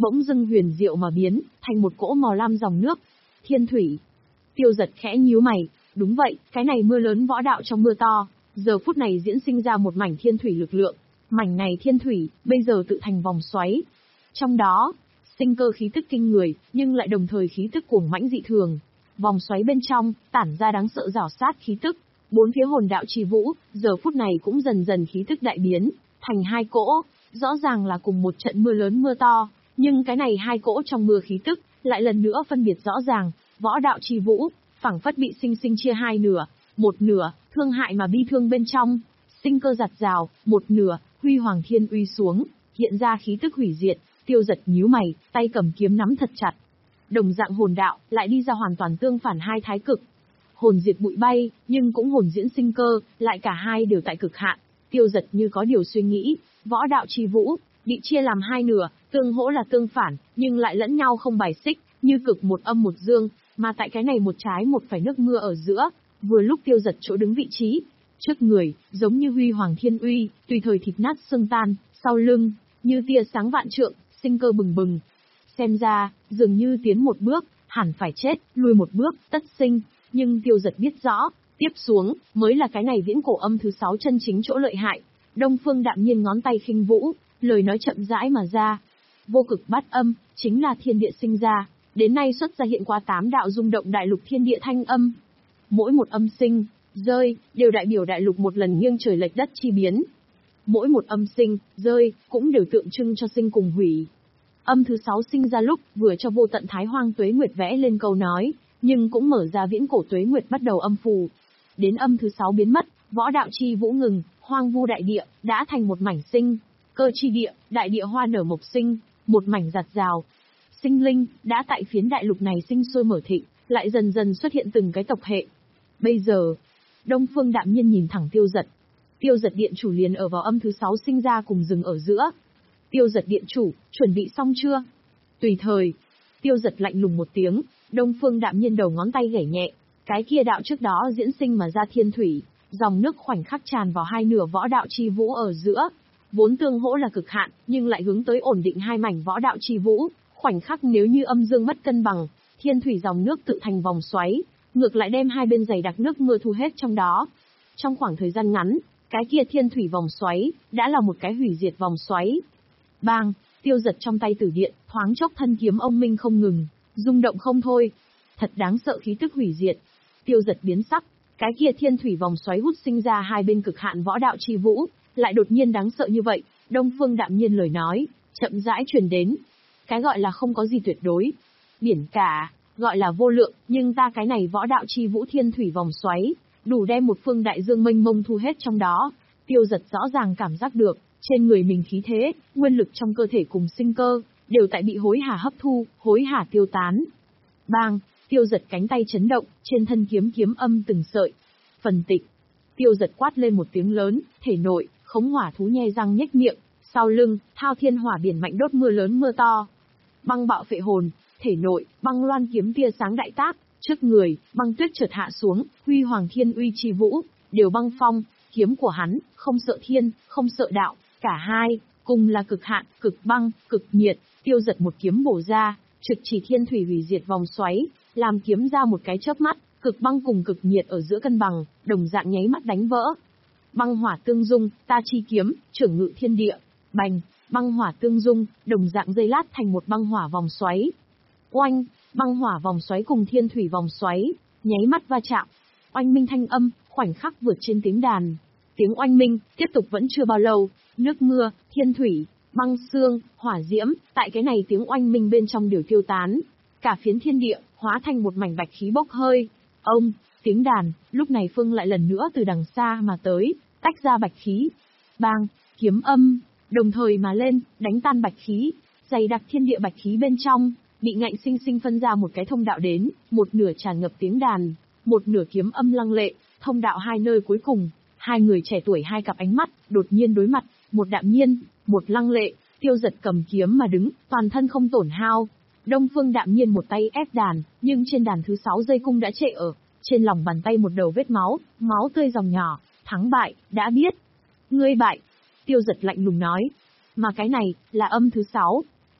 bỗng dưng huyền diệu mà biến, thành một cỗ màu lam dòng nước. Thiên thủy. Tiêu Giật khẽ nhíu mày, đúng vậy, cái này mưa lớn võ đạo trong mưa to, giờ phút này diễn sinh ra một mảnh thiên thủy lực lượng. Mảnh này thiên thủy, bây giờ tự thành vòng xoáy. Trong đó, sinh cơ khí tức kinh người, nhưng lại đồng thời khí tức cuồng mãnh dị thường. Vòng xoáy bên trong, tản ra đáng sợ rảo sát khí tức. Bốn phía hồn đạo chi vũ, giờ phút này cũng dần dần khí tức đại biến, thành hai cỗ, rõ ràng là cùng một trận mưa lớn mưa to, nhưng cái này hai cỗ trong mưa khí tức, lại lần nữa phân biệt rõ ràng, võ đạo chi vũ, phảng phất bị sinh sinh chia hai nửa, một nửa, thương hại mà bi thương bên trong, sinh cơ giặt rào, một nửa, huy hoàng thiên uy xuống, hiện ra khí tức hủy diệt. Tiêu Giật nhíu mày, tay cầm kiếm nắm thật chặt. Đồng dạng hồn đạo, lại đi ra hoàn toàn tương phản hai thái cực. Hồn diệt bụi bay, nhưng cũng hồn diễn sinh cơ, lại cả hai đều tại cực hạn. Tiêu Giật như có điều suy nghĩ, võ đạo chi vũ, bị chia làm hai nửa, tương hỗ là tương phản, nhưng lại lẫn nhau không bài xích, như cực một âm một dương, mà tại cái này một trái một phải nước mưa ở giữa, vừa lúc Tiêu Giật chỗ đứng vị trí. Trước người, giống như huy hoàng thiên uy, tùy thời thịt nát xương tan, sau lưng, như tia sáng vạn trượng, sinh cơ bừng bừng. Xem ra, dường như tiến một bước, hẳn phải chết, lùi một bước, tất sinh, nhưng Tiêu Giật biết rõ, tiếp xuống, mới là cái này viễn cổ âm thứ sáu chân chính chỗ lợi hại. Đông Phương đạm nhiên ngón tay khinh vũ, lời nói chậm rãi mà ra. Vô cực bát âm, chính là thiên địa sinh ra, đến nay xuất ra hiện qua tám đạo rung động đại lục thiên địa thanh âm. Mỗi một âm sinh, rơi, đều đại biểu đại lục một lần nghiêng trời lệch đất chi biến. Mỗi một âm sinh, rơi, cũng đều tượng trưng cho sinh cùng hủy. Âm thứ sáu sinh ra lúc, vừa cho vô tận thái hoang tuế nguyệt vẽ lên câu nói, nhưng cũng mở ra viễn cổ tuế nguyệt bắt đầu âm phù. Đến âm thứ sáu biến mất, võ đạo chi vũ ngừng, hoang vu đại địa, đã thành một mảnh sinh. Cơ chi địa, đại địa hoa nở mộc sinh, một mảnh giặt rào. Sinh linh, đã tại phiến đại lục này sinh sôi mở thịnh, lại dần dần xuất hiện từng cái tộc hệ. Bây giờ, Đông Phương đạm nhiên nhìn thẳng Tiêu Giật. Tiêu Giật điện chủ liền ở vào âm thứ sáu sinh ra cùng rừng ở giữa. Tiêu Giật điện chủ, chuẩn bị xong chưa? Tùy thời. Tiêu Giật lạnh lùng một tiếng, Đông Phương đạm nhiên đầu ngón tay gảy nhẹ. Cái kia đạo trước đó diễn sinh mà ra thiên thủy, dòng nước khoảnh khắc tràn vào hai nửa võ đạo chi vũ ở giữa. Vốn tương hỗ là cực hạn, nhưng lại hướng tới ổn định hai mảnh võ đạo chi vũ. Khoảnh khắc nếu như âm dương mất cân bằng, thiên thủy dòng nước tự thành vòng xoáy, ngược lại đem hai bên dày đặc nước mưa thu hết trong đó. Trong khoảng thời gian ngắn, cái kia thiên thủy vòng xoáy, đã là một cái hủy diệt vòng xoáy. Bang, Tiêu Giật trong tay tử điện, thoáng chốc thân kiếm ông minh không ngừng, rung động không thôi. Thật đáng sợ khí tức hủy diệt. Tiêu Giật biến sắc, cái kia thiên thủy vòng xoáy hút sinh ra hai bên cực hạn võ đạo chi vũ, lại đột nhiên đáng sợ như vậy. Đông Phương đạm nhiên lời nói, chậm rãi truyền đến. Cái gọi là không có gì tuyệt đối. Biển cả, gọi là vô lượng, nhưng ta cái này võ đạo chi vũ thiên thủy vòng xoáy, đủ đem một phương đại dương mênh mông thu hết trong đó. Tiêu Giật rõ ràng cảm giác được, trên người mình khí thế, nguyên lực trong cơ thể cùng sinh cơ, đều tại bị hối hả hấp thu, hối hả tiêu tán. Bang, Tiêu Giật cánh tay chấn động, trên thân kiếm kiếm âm từng sợi. Phần tịch. Tiêu Giật quát lên một tiếng lớn, thể nội, khống hỏa thú nhe răng nhếch miệng, sau lưng, thao thiên hỏa biển mạnh đốt mưa lớn mưa to. Băng bạo phệ hồn, thể nội, băng loan kiếm tia sáng đại tác, trước người, băng tuyết chợt hạ xuống, huy hoàng thiên uy chi vũ, đều băng phong, kiếm của hắn, không sợ thiên, không sợ đạo, cả hai, cùng là cực hạn, cực băng, cực nhiệt. Tiêu Giật một kiếm bổ ra, trực chỉ thiên thủy hủy diệt vòng xoáy, làm kiếm ra một cái chớp mắt, cực băng cùng cực nhiệt ở giữa cân bằng, đồng dạng nháy mắt đánh vỡ. Băng hỏa tương dung, ta chi kiếm, trưởng ngự thiên địa, bành, băng hỏa tương dung, đồng dạng dây lát thành một băng hỏa vòng xoáy. Oanh, băng hỏa vòng xoáy cùng thiên thủy vòng xoáy, nháy mắt va chạm. Oanh minh thanh âm, khoảnh khắc vượt trên tiếng đàn. Tiếng oanh minh, tiếp tục vẫn chưa bao lâu, nước mưa, thiên thủy, băng xương, hỏa diễm, tại cái này tiếng oanh minh bên trong đều tiêu tán. Cả phiến thiên địa, hóa thành một mảnh bạch khí bốc hơi. Ông, tiếng đàn, lúc này Phương lại lần nữa từ đằng xa mà tới, tách ra bạch khí. Bang, kiếm âm, đồng thời mà lên, đánh tan bạch khí, dày đặc thiên địa bạch khí bên trong, bị ngạnh sinh sinh phân ra một cái thông đạo đến, một nửa tràn ngập tiếng đàn, một nửa kiếm âm lăng lệ, thông đạo hai nơi cuối cùng, hai người trẻ tuổi hai cặp ánh mắt, đột nhiên đối mặt, một đạm nhiên, một lăng lệ. Tiêu Giật cầm kiếm mà đứng, toàn thân không tổn hao. Đông Phương đạm nhiên một tay ép đàn, nhưng trên đàn thứ sáu dây cung đã trệ ở, trên lòng bàn tay một đầu vết máu, máu tươi dòng nhỏ, thắng bại, đã biết. Ngươi bại. Tiêu Giật lạnh lùng nói. Mà cái này, là âm thứ sáu.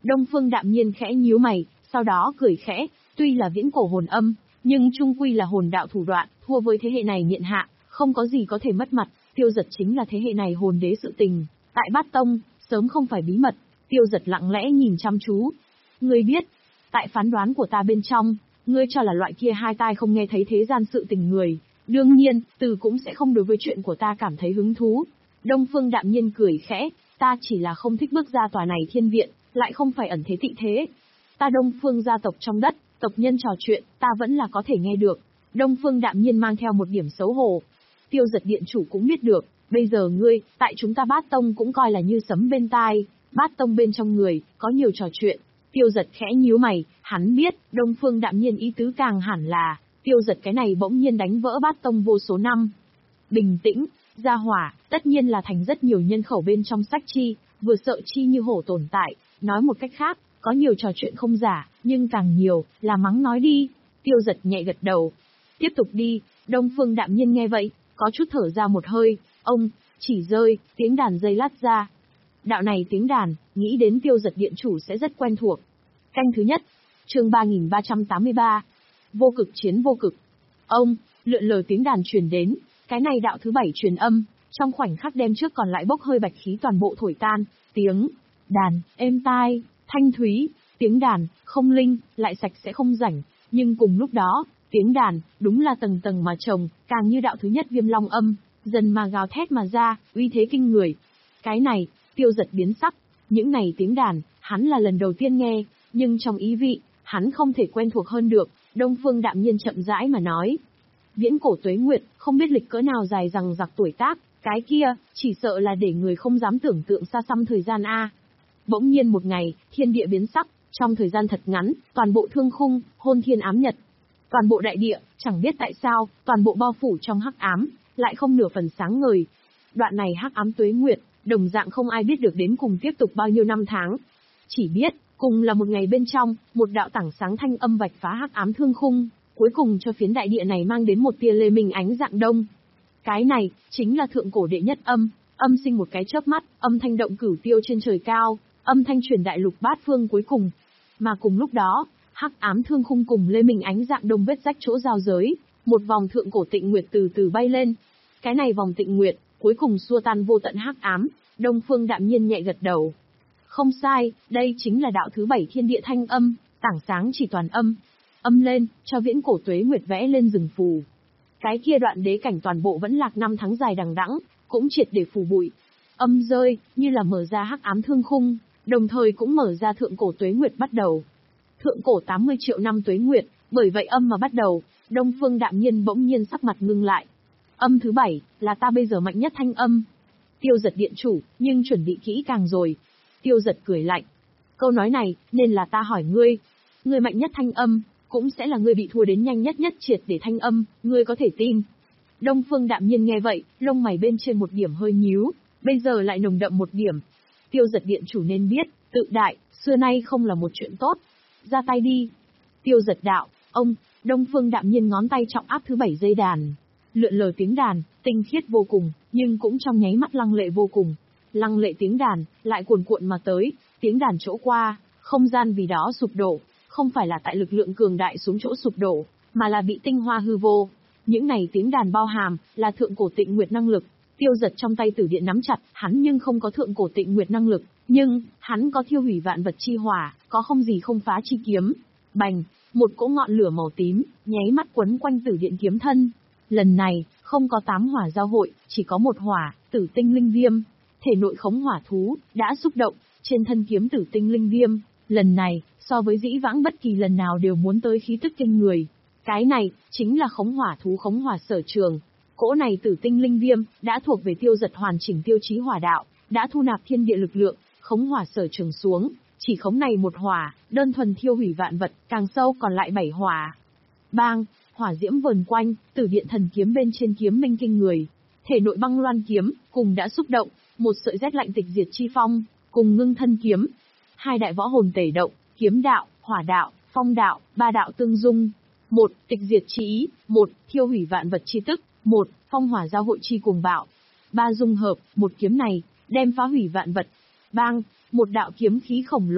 Đông Phương Đạm Nhiên khẽ nhíu mày, sau đó cười khẽ, tuy là viễn cổ hồn âm, nhưng chung quy là hồn đạo thủ đoạn, thua với thế hệ này nghiện hạ, không có gì có thể mất mặt, Tiêu Dật chính là thế hệ này hồn đế sự tình, tại Bát Tông, sớm không phải bí mật. Tiêu Dật lặng lẽ nhìn chăm chú. Ngươi biết, tại phán đoán của ta bên trong, ngươi cho là loại kia hai tai không nghe thấy thế gian sự tình người, đương nhiên, từ cũng sẽ không đối với chuyện của ta cảm thấy hứng thú. Đông Phương Đạm Nhiên cười khẽ, ta chỉ là không thích bước ra tòa này thiên viện, lại không phải ẩn thế tị thế. Ta Đông Phương gia tộc trong đất, tộc nhân trò chuyện, ta vẫn là có thể nghe được. Đông Phương Đạm Nhiên mang theo một điểm xấu hổ. Tiêu Dật điện chủ cũng biết được, bây giờ ngươi, tại chúng ta Bát Tông cũng coi là như sấm bên tai, Bát Tông bên trong người, có nhiều trò chuyện. Tiêu Dật khẽ nhíu mày, hắn biết, Đông Phương Đạm Nhiên ý tứ càng hẳn là, Tiêu Dật cái này bỗng nhiên đánh vỡ Bát Tông vô số năm. Bình tĩnh, gia hỏa, tất nhiên là thành rất nhiều nhân khẩu bên trong sách chi, vừa sợ chi như hổ tồn tại, nói một cách khác, có nhiều trò chuyện không giả, nhưng càng nhiều, là mắng nói đi. Tiêu Dật nhẹ gật đầu. Tiếp tục đi, Đông Phương Đạm Nhiên nghe vậy, có chút thở ra một hơi, ông, chỉ rơi, tiếng đàn dây lát ra. Đạo này tiếng đàn, nghĩ đến Tiêu Dật điện chủ sẽ rất quen thuộc. Canh thứ nhất, chương ba nghìn ba trăm tám mươi ba, vô cực chiến vô cực. Ông, lượn lờ tiếng đàn truyền đến, cái này đạo thứ bảy truyền âm, trong khoảnh khắc đem trước còn lại bốc hơi bạch khí toàn bộ thổi tan, tiếng đàn, êm tai, thanh thúy, tiếng đàn, không linh, lại sạch sẽ không rảnh, nhưng cùng lúc đó, tiếng đàn, đúng là tầng tầng mà chồng, càng như đạo thứ nhất viêm long âm, dần mà gào thét mà ra, uy thế kinh người. Cái này, Tiêu Dật biến sắc, những này tiếng đàn, hắn là lần đầu tiên nghe, nhưng trong ý vị, hắn không thể quen thuộc hơn được. Đông Phương Đạm Nhiên chậm rãi mà nói. Viễn cổ tuế nguyệt, không biết lịch cỡ nào dài rằng giặc tuổi tác, cái kia, chỉ sợ là để người không dám tưởng tượng xa xăm thời gian a. Bỗng nhiên một ngày, thiên địa biến sắc, trong thời gian thật ngắn, toàn bộ thương khung, hôn thiên ám nhật. Toàn bộ đại địa, chẳng biết tại sao, toàn bộ bao phủ trong hắc ám, lại không nửa phần sáng ngời. Đoạn này hắc ám tuế nguyệt, đồng dạng không ai biết được đến cùng tiếp tục bao nhiêu năm tháng. Chỉ biết, cùng là một ngày bên trong, một đạo tảng sáng thanh âm vạch phá hắc ám thương khung, cuối cùng cho phiến đại địa này mang đến một tia lê minh ánh dạng đông. Cái này, chính là thượng cổ đệ nhất âm, âm sinh một cái chớp mắt, âm thanh động cửu tiêu trên trời cao, âm thanh truyền đại lục bát phương cuối cùng. Mà cùng lúc đó, hắc ám thương khung cùng lê minh ánh dạng đông vết rách chỗ giao giới, một vòng thượng cổ tịnh nguyệt từ từ bay lên. Cái này vòng tịnh nguyệt, cuối cùng xua tan vô tận hắc ám. Đông Phương Đạm Nhiên nhẹ gật đầu. Không sai, đây chính là đạo thứ bảy thiên địa thanh âm, tảng sáng chỉ toàn âm. Âm lên, cho viễn cổ tuế nguyệt vẽ lên rừng phù. Cái kia đoạn đế cảnh toàn bộ vẫn lạc năm tháng dài đằng đẵng, cũng triệt để phù bụi. Âm rơi, như là mở ra hắc ám thương khung, đồng thời cũng mở ra thượng cổ tuế nguyệt bắt đầu. Thượng cổ tám mươi triệu năm tuế nguyệt, bởi vậy âm mà bắt đầu, Đông Phương Đạm Nhiên bỗng nhiên sắc mặt ngưng lại. Âm thứ bảy, là ta bây giờ mạnh nhất thanh âm. Tiêu Dật điện chủ, nhưng chuẩn bị kỹ càng rồi. Tiêu Dật cười lạnh. Câu nói này, nên là ta hỏi ngươi. Ngươi mạnh nhất thanh âm, cũng sẽ là ngươi bị thua đến nhanh nhất nhất triệt để thanh âm, ngươi có thể tin. Đông Phương Đạm Nhiên nghe vậy, lông mày bên trên một điểm hơi nhíu, bây giờ lại nồng đậm một điểm. Tiêu Dật điện chủ nên biết, tự đại, xưa nay không là một chuyện tốt. Ra tay đi. Tiêu Dật đạo, ông, Đông Phương Đạm Nhiên ngón tay trọng áp thứ bảy dây đàn. Lượn lờ tiếng đàn, tinh khiết vô cùng, nhưng cũng trong nháy mắt lăng lệ vô cùng. Lăng lệ tiếng đàn, lại cuồn cuộn mà tới, tiếng đàn chỗ qua, không gian vì đó sụp đổ, không phải là tại lực lượng cường đại xuống chỗ sụp đổ, mà là bị tinh hoa hư vô. Những này tiếng đàn bao hàm, là thượng cổ tịnh nguyệt năng lực. Tiêu Dật trong tay tử điện nắm chặt, hắn nhưng không có thượng cổ tịnh nguyệt năng lực, nhưng, hắn có thiêu hủy vạn vật chi hỏa, có không gì không phá chi kiếm. Bành, một cỗ ngọn lửa màu tím, nháy mắt quấn quanh tử điện kiếm thân. Lần này, không có tám hỏa giao hội, chỉ có một hỏa, tử tinh linh viêm. Thể nội khống hỏa thú, đã xúc động, trên thân kiếm tử tinh linh viêm. Lần này, so với dĩ vãng bất kỳ lần nào đều muốn tới khí tức kinh người. Cái này, chính là khống hỏa thú khống hỏa sở trường. Cỗ này tử tinh linh viêm, đã thuộc về Tiêu Dật hoàn chỉnh tiêu chí hỏa đạo, đã thu nạp thiên địa lực lượng, khống hỏa sở trường xuống. Chỉ khống này một hỏa, đơn thuần thiêu hủy vạn vật, càng sâu còn lại bảy hỏa. Bang, hỏa diễm vờn quanh, tử điện thần kiếm bên trên kiếm minh kinh người. Thể nội băng loan kiếm, cùng đã xúc động, một sợi rét lạnh tịch diệt chi phong, cùng ngưng thân kiếm. Hai đại võ hồn tẩy động, kiếm đạo, hỏa đạo, phong đạo, ba đạo tương dung. Một, tịch diệt chi ý, một, thiêu hủy vạn vật chi tức, một, phong hỏa giao hội chi cùng bạo. Ba dung hợp, một kiếm này, đem phá hủy vạn vật. Bang, một đạo kiếm khí khổng lồ,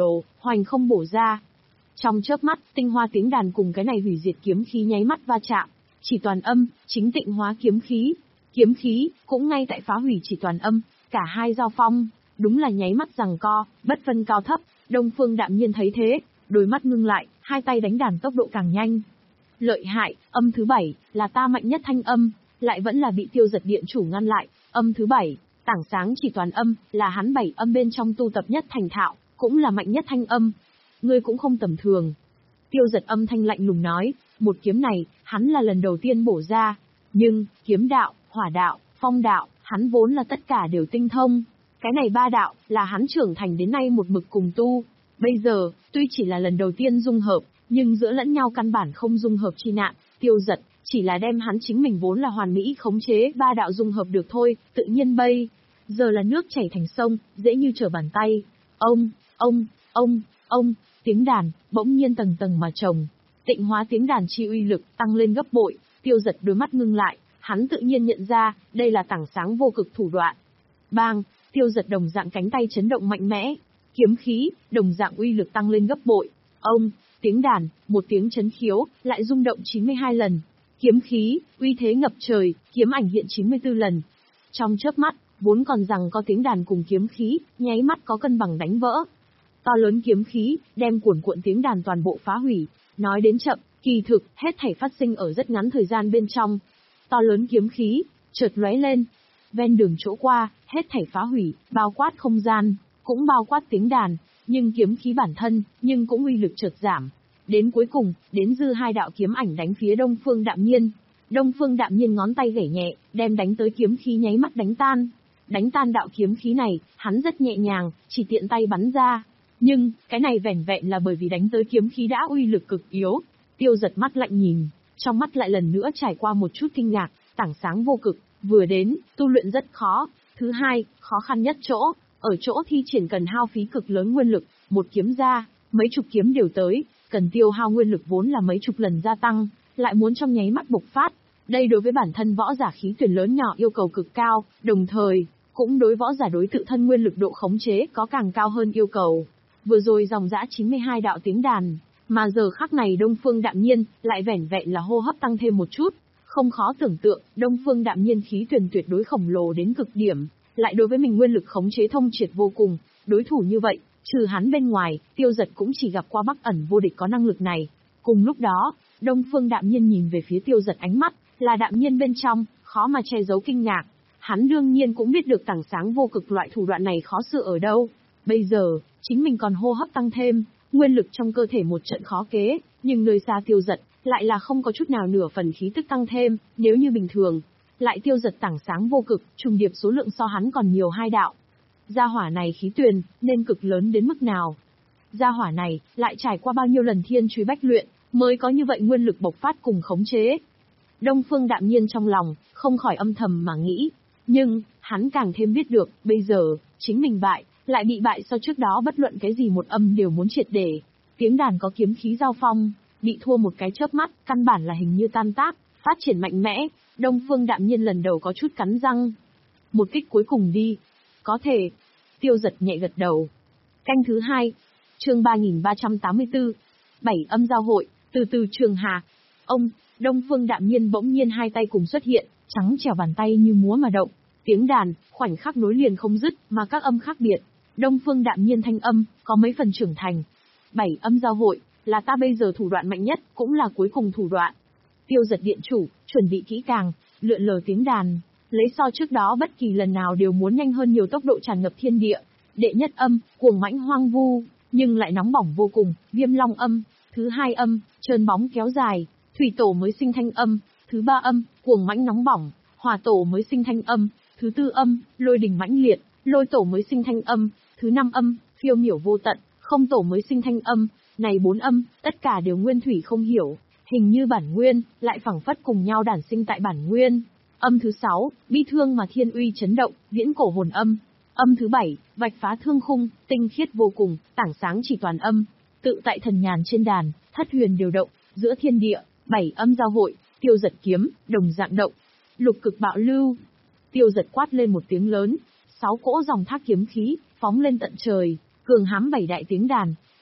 hoành không bổ ra. Trong chớp mắt, tinh hoa tiếng đàn cùng cái này hủy diệt kiếm khí nháy mắt va chạm, chỉ toàn âm, chính tịnh hóa kiếm khí. Kiếm khí, cũng ngay tại phá hủy chỉ toàn âm, cả hai giao phong, đúng là nháy mắt giằng co, bất phân cao thấp. Đông Phương Đạm Nhiên thấy thế, đôi mắt ngưng lại, hai tay đánh đàn tốc độ càng nhanh. Lợi hại, âm thứ bảy, là ta mạnh nhất thanh âm, lại vẫn là bị Tiêu Dật điện chủ ngăn lại. Âm thứ bảy, tảng sáng chỉ toàn âm, là hắn bảy âm bên trong tu tập nhất thành thạo, cũng là mạnh nhất thanh âm. Ngươi cũng không tầm thường. Tiêu Dật âm thanh lạnh lùng nói, một kiếm này, hắn là lần đầu tiên bổ ra. Nhưng, kiếm đạo, hỏa đạo, phong đạo, hắn vốn là tất cả đều tinh thông. Cái này ba đạo, là hắn trưởng thành đến nay một mực cùng tu. Bây giờ, tuy chỉ là lần đầu tiên dung hợp, nhưng giữa lẫn nhau căn bản không dung hợp chi nạn. Tiêu Dật, chỉ là đem hắn chính mình vốn là hoàn mỹ khống chế ba đạo dung hợp được thôi, tự nhiên bây giờ là nước chảy thành sông, dễ như trở bàn tay. Ông, ông, ông, ông, tiếng đàn, bỗng nhiên tầng tầng mà chồng. Tịnh hóa tiếng đàn chi uy lực, tăng lên gấp bội. Tiêu Dật đôi mắt ngưng lại, hắn tự nhiên nhận ra, đây là tảng sáng vô cực thủ đoạn. Bang, Tiêu Dật đồng dạng cánh tay chấn động mạnh mẽ. Kiếm khí, đồng dạng uy lực tăng lên gấp bội. Ông, tiếng đàn, một tiếng chấn khiếu, lại rung động chín mươi hai lần. Kiếm khí, uy thế ngập trời, kiếm ảnh hiện chín mươi tư lần. Trong chớp mắt, vốn còn rằng có tiếng đàn cùng kiếm khí, nháy mắt có cân bằng đánh vỡ. To lớn kiếm khí, đem cuồn cuộn tiếng đàn toàn bộ phá hủy. Nói đến chậm, kỳ thực, hết thảy phát sinh ở rất ngắn thời gian bên trong. To lớn kiếm khí, chợt lóe lên. Ven đường chỗ qua, hết thảy phá hủy, bao quát không gian, cũng bao quát tiếng đàn, nhưng kiếm khí bản thân, nhưng cũng uy lực chợt giảm. Đến cuối cùng, đến dư hai đạo kiếm ảnh đánh phía Đông Phương Đạm Nhiên. Đông Phương Đạm Nhiên ngón tay gảy nhẹ, đem đánh tới kiếm khí nháy mắt đánh tan. Đánh tan đạo kiếm khí này, hắn rất nhẹ nhàng, chỉ tiện tay bắn ra. Nhưng, cái này vẻn vẹn là bởi vì đánh tới kiếm khí đã uy lực cực yếu. Tiêu Dật mắt lạnh nhìn, trong mắt lại lần nữa trải qua một chút kinh ngạc, tảng sáng vô cực, vừa đến, tu luyện rất khó. Thứ hai, khó khăn nhất chỗ, ở chỗ thi triển cần hao phí cực lớn nguyên lực, một kiếm ra, mấy chục kiếm đều tới, cần tiêu hao nguyên lực vốn là mấy chục lần gia tăng, lại muốn trong nháy mắt bộc phát. Đây đối với bản thân võ giả khí tuyển lớn nhỏ yêu cầu cực cao, đồng thời, cũng đối võ giả đối tự thân nguyên lực độ khống chế có càng cao hơn yêu cầu. Vừa rồi dòng dã chín mươi hai đạo tiếng đàn, mà giờ khắc này Đông Phương Đạm Nhiên lại vẻn vẹn là hô hấp tăng thêm một chút. Không khó tưởng tượng, Đông Phương Đạm Nhiên khí tuyển tuyệt đối khổng lồ đến cực điểm, lại đối với mình nguyên lực khống chế thông triệt vô cùng. Đối thủ như vậy, trừ hắn bên ngoài, Tiêu Dật cũng chỉ gặp qua Bắc Ẩn vô địch có năng lực này. Cùng lúc đó, Đông Phương Đạm Nhiên nhìn về phía Tiêu Dật, ánh mắt là đạm nhiên bên trong, khó mà che giấu kinh ngạc. Hắn đương nhiên cũng biết được tảng sáng vô cực loại thủ đoạn này khó xử ở đâu. Bây giờ, chính mình còn hô hấp tăng thêm, nguyên lực trong cơ thể một trận khó kế, nhưng nơi xa Tiêu Dật lại là không có chút nào nửa phần khí tức tăng thêm. Nếu như bình thường, lại Tiêu Dật tảng sáng vô cực, trùng điệp số lượng so hắn còn nhiều hai đạo. Gia hỏa này khí tuyền, nên cực lớn đến mức nào? Gia hỏa này, lại trải qua bao nhiêu lần thiên truy bách luyện, mới có như vậy nguyên lực bộc phát cùng khống chế. Đông Phương Đạm Nhiên trong lòng, không khỏi âm thầm mà nghĩ. Nhưng, hắn càng thêm biết được, bây giờ, chính mình bại, lại bị bại sau trước đó bất luận cái gì một âm đều muốn triệt để. Tiếng đàn có kiếm khí giao phong, bị thua một cái chớp mắt, căn bản là hình như tan tác, phát triển mạnh mẽ. Đông Phương Đạm Nhiên lần đầu có chút cắn răng. Một kích cuối cùng đi. Có thể. Tiêu Dật nhẹ gật đầu. Canh thứ hai. Chương ba nghìn ba trăm tám mươi tư. Bảy âm giao hội, từ từ trường hà. Ông, Đông Phương Đạm Nhiên bỗng nhiên hai tay cùng xuất hiện, trắng trẻo bàn tay như múa mà động. Tiếng đàn, khoảnh khắc nối liền không dứt, mà các âm khác biệt. Đông Phương Đạm Nhiên thanh âm, có mấy phần trưởng thành. Bảy âm giao hội, là ta bây giờ thủ đoạn mạnh nhất, cũng là cuối cùng thủ đoạn. Tiêu Dật điện chủ, chuẩn bị kỹ càng, lượn lờ tiếng đàn, lấy so trước đó bất kỳ lần nào đều muốn nhanh hơn nhiều tốc độ tràn ngập thiên địa. Đệ nhất âm, cuồng mãnh hoang vu, nhưng lại nóng bỏng vô cùng, viêm long âm. Thứ hai âm, trơn bóng kéo dài, thủy tổ mới sinh thanh âm. Thứ ba âm, cuồng mãnh nóng bỏng, hỏa tổ mới sinh thanh âm. Thứ tư âm, lôi đình mãnh liệt, lôi tổ mới sinh thanh âm. Thứ năm âm, phiêu miểu vô tận, không tổ mới sinh thanh âm. Này bốn âm, tất cả đều nguyên thủy không hiểu, hình như bản nguyên, lại phảng phất cùng nhau đản sinh tại bản nguyên. Âm thứ sáu, bi thương mà thiên uy chấn động, viễn cổ hồn âm. Âm thứ bảy, vạch phá thương khung, tinh khiết vô cùng, tảng sáng chỉ toàn âm. Tự tại thần nhàn trên đàn, thất huyền điều động, giữa thiên địa, bảy âm giao hội, Tiêu Dật kiếm, đồng dạng động. Lục cực bạo lưu. Tiêu Dật quát lên một tiếng lớn, sáu cỗ dòng thác kiếm khí, phóng lên tận trời, cường hám bảy đại tiếng đàn.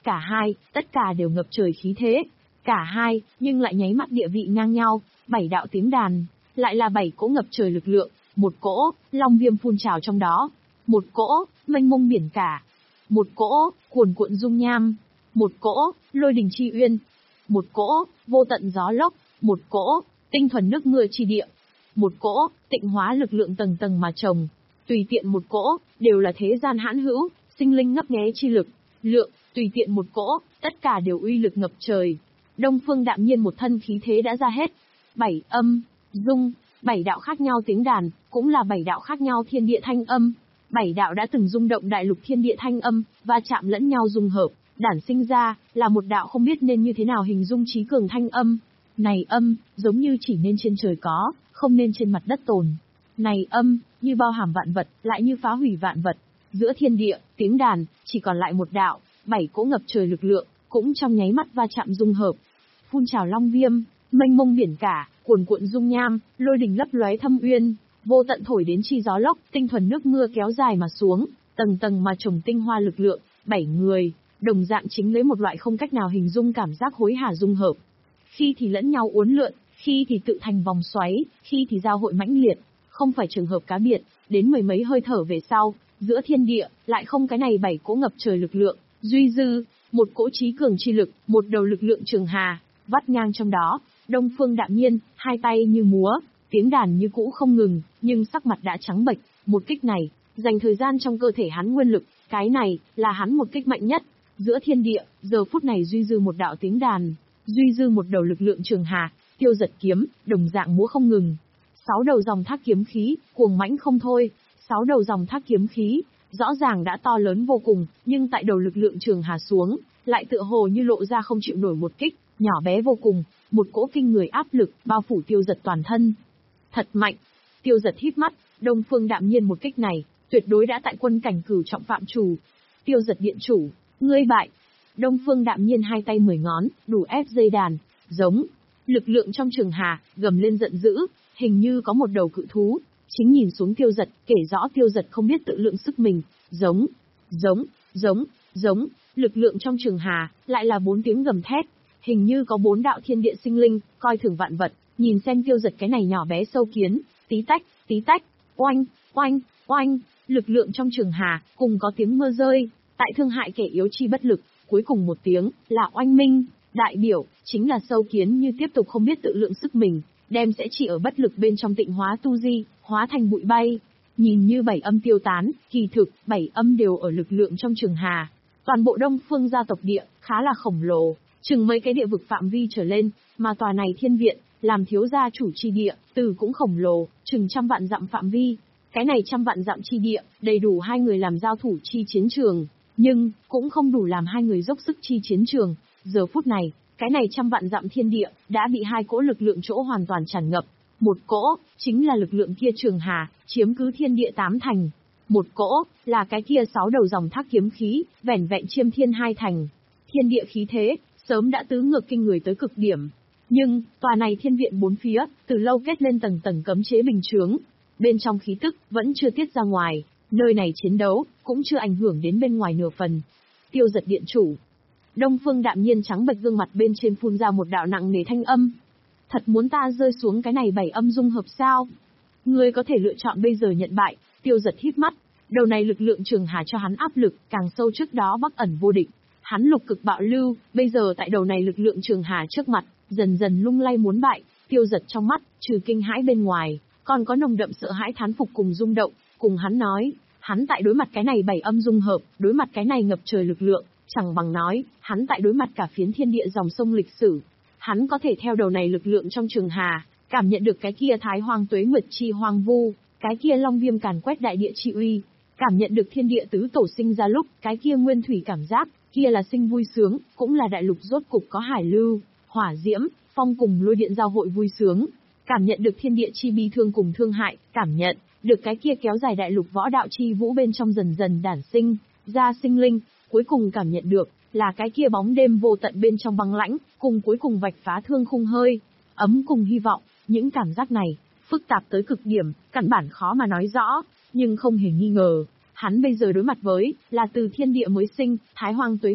cả hai, tất cả đều ngập trời khí thế. Cả hai, nhưng lại nháy mắt địa vị ngang nhau, bảy đạo tiếng đàn, lại là bảy cỗ ngập trời lực lượng, một cỗ, long viêm phun trào trong đó, một cỗ, mênh mông biển cả, một cỗ, cuồn cuộn dung nham, một cỗ, lôi đình chi uyên, một cỗ, vô tận gió lốc, một cỗ, tinh thuần nước mưa chi địa, một cỗ, tịnh hóa lực lượng tầng tầng mà trồng, tùy tiện một cỗ, đều là thế gian hãn hữu, sinh linh ngấp nghé chi lực, lượng, tùy tiện một cỗ, tất cả đều uy lực ngập trời. Đông Phương Đạm Nhiên một thân khí thế đã ra hết. Bảy âm, dung, bảy đạo khác nhau tiếng đàn, cũng là bảy đạo khác nhau thiên địa thanh âm. Bảy đạo đã từng rung động đại lục thiên địa thanh âm, va chạm lẫn nhau dung hợp, đản sinh ra, là một đạo không biết nên như thế nào hình dung trí cường thanh âm. Này âm, giống như chỉ nên trên trời có, không nên trên mặt đất tồn. Này âm, như bao hàm vạn vật, lại như phá hủy vạn vật. Giữa thiên địa, tiếng đàn, chỉ còn lại một đạo, bảy cỗ ngập trời lực lượng, cũng trong nháy mắt va chạm dung hợp. Phun trào long viêm, mênh mông biển cả, cuồn cuộn dung nham, lôi đình lấp lóe thâm uyên, vô tận thổi đến chi gió lốc, tinh thuần nước mưa kéo dài mà xuống, tầng tầng mà trồng tinh hoa lực lượng, bảy người, đồng dạng chính lấy một loại không cách nào hình dung cảm giác hối hả dung hợp. Khi thì lẫn nhau uốn lượn, khi thì tự thành vòng xoáy, khi thì giao hội mãnh liệt, không phải trường hợp cá biệt, đến mười mấy hơi thở về sau, giữa thiên địa, lại không cái này bảy cỗ ngập trời lực lượng, duy dư, một cỗ trí cường chi lực, một đầu lực lượng trường hà, vắt ngang trong đó, Đông Phương Đạm Nhiên, hai tay như múa, tiếng đàn như cũ không ngừng, nhưng sắc mặt đã trắng bệch, một kích này, dành thời gian trong cơ thể hắn nguyên lực, cái này, là hắn một kích mạnh nhất, giữa thiên địa, giờ phút này duy dư một đạo tiếng đàn, duy dư một đầu lực lượng trường hà, tiêu giật kiếm, đồng dạng múa không ngừng. Sáu đầu dòng thác kiếm khí, cuồng mãnh không thôi, sáu đầu dòng thác kiếm khí, rõ ràng đã to lớn vô cùng, nhưng tại đầu lực lượng trường hà xuống, lại tựa hồ như lộ ra không chịu nổi một kích, nhỏ bé vô cùng, một cỗ kinh người áp lực, bao phủ tiêu giật toàn thân. Thật mạnh, tiêu giật híp mắt, Đông Phương Đạm Nhiên một kích này, tuyệt đối đã tại quân cảnh cửu trọng phạm chủ. Tiêu giật điện chủ, ngươi bại. Đông Phương Đạm Nhiên hai tay mười ngón, đủ ép dây đàn, giống. Lực lượng trong trường hà, gầm lên giận dữ, hình như có một đầu cự thú, chính nhìn xuống tiêu giật, kể rõ tiêu giật không biết tự lượng sức mình, giống, giống, giống, giống, lực lượng trong trường hà, lại là bốn tiếng gầm thét, hình như có bốn đạo thiên địa sinh linh, coi thường vạn vật, nhìn xem tiêu giật cái này nhỏ bé sâu kiến, tí tách, tí tách, oanh, oanh, oanh, lực lượng trong trường hà, cùng có tiếng mưa rơi, tại thương hại kẻ yếu chi bất lực, cuối cùng một tiếng, là oanh minh, đại biểu, chính là sâu kiến như tiếp tục không biết tự lượng sức mình, đem sẽ chỉ ở bất lực bên trong tịnh hóa tu di, hóa thành bụi bay. Nhìn như bảy âm tiêu tán, kỳ thực, bảy âm đều ở lực lượng trong trường hà. Toàn bộ Đông Phương gia tộc địa, khá là khổng lồ, chừng mấy cái địa vực phạm vi trở lên, mà tòa này thiên viện, làm thiếu gia chủ chi địa, từ cũng khổng lồ, chừng trăm vạn dặm phạm vi. Cái này trăm vạn dặm chi địa, đầy đủ hai người làm giao thủ chi chiến trường, nhưng, cũng không đủ làm hai người dốc sức chi chiến trường. Giờ phút này, cái này trăm vạn dặm thiên địa, đã bị hai cỗ lực lượng chỗ hoàn toàn tràn ngập. Một cỗ, chính là lực lượng kia trường hà, chiếm cứ thiên địa tám thành. Một cỗ, là cái kia sáu đầu dòng thác kiếm khí, vẻn vẹn chiêm thiên hai thành. Thiên địa khí thế, sớm đã tứ ngược kinh người tới cực điểm. Nhưng, tòa này thiên viện bốn phía, từ lâu kết lên tầng tầng cấm chế bình chướng. Bên trong khí tức, vẫn chưa tiết ra ngoài, nơi này chiến đấu, cũng chưa ảnh hưởng đến bên ngoài nửa phần. Tiêu giật điện chủ. Đông Phương Đạm Nhiên trắng bệch gương mặt bên trên phun ra một đạo nặng nề thanh âm. Thật muốn ta rơi xuống cái này bảy âm dung hợp sao? Ngươi có thể lựa chọn bây giờ nhận bại. Tiêu giật híp mắt, đầu này lực lượng trường hà cho hắn áp lực, càng sâu trước đó bắc ẩn vô địch. Hắn lục cực bạo lưu, bây giờ tại đầu này lực lượng trường hà trước mặt, dần dần lung lay muốn bại. Tiêu giật trong mắt, trừ kinh hãi bên ngoài, còn có nồng đậm sợ hãi thán phục cùng rung động, cùng hắn nói, hắn tại đối mặt cái này bảy âm dung hợp, đối mặt cái này ngập trời lực lượng, chẳng bằng nói, hắn tại đối mặt cả phiến thiên địa dòng sông lịch sử. Hắn có thể theo đầu này lực lượng trong trường hà, cảm nhận được cái kia thái hoang tuế nguyệt chi hoang vu, cái kia long viêm càn quét đại địa chi uy, cảm nhận được thiên địa tứ tổ sinh ra lúc, cái kia nguyên thủy cảm giác, kia là sinh vui sướng, cũng là đại lục rốt cục có hải lưu, hỏa diễm, phong cùng lôi điện giao hội vui sướng, cảm nhận được thiên địa chi bi thương cùng thương hại, cảm nhận được cái kia kéo dài đại lục võ đạo chi vũ bên trong dần dần đản sinh ra sinh linh, cuối cùng cảm nhận được là cái kia bóng đêm vô tận bên trong băng lãnh, cùng cuối cùng vạch phá thương khung hơi, ấm cùng hy vọng, những cảm giác này, phức tạp tới cực điểm, căn bản khó mà nói rõ, nhưng không hề nghi ngờ, hắn bây giờ đối mặt với, là từ thiên địa mới sinh, thái hoang tuế nguyệt,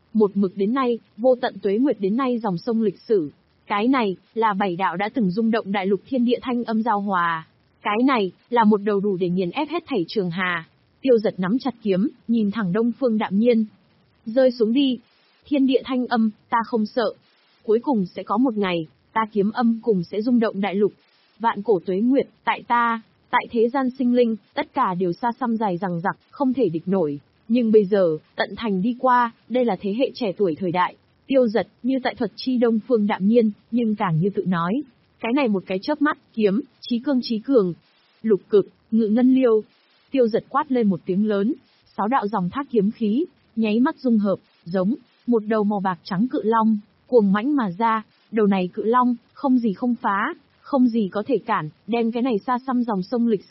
Một mực đến nay, vô tận tuế nguyệt đến nay dòng sông lịch sử. Cái này, là bảy đạo đã từng rung động đại lục thiên địa thanh âm giao hòa. Cái này, là một đầu đủ để nghiền ép hết thảy trường hà. Tiêu Giật nắm chặt kiếm, nhìn thẳng Đông Phương Đạm Nhiên. Rơi xuống đi. Thiên địa thanh âm, ta không sợ. Cuối cùng sẽ có một ngày, ta kiếm âm cùng sẽ rung động đại lục. Vạn cổ tuế nguyệt, tại ta, tại thế gian sinh linh, tất cả đều xa xăm dài rằng rặc, không thể địch nổi. Nhưng bây giờ, tận thành đi qua, đây là thế hệ trẻ tuổi thời đại. Tiêu Giật, như tại thuật chi Đông Phương Đạm Nhiên, nhưng càng như tự nói. Cái này một cái chớp mắt, kiếm, chí cương chí cường. Lục cực, ngự ngân liêu. Tiêu Giật quát lên một tiếng lớn, sáu đạo dòng thác kiếm khí, nháy mắt dung hợp, giống một đầu màu bạc trắng cự long, cuồng mãnh mà ra. Đầu này cự long, không gì không phá, không gì có thể cản, đem cái này xa xăm dòng sông lịch sử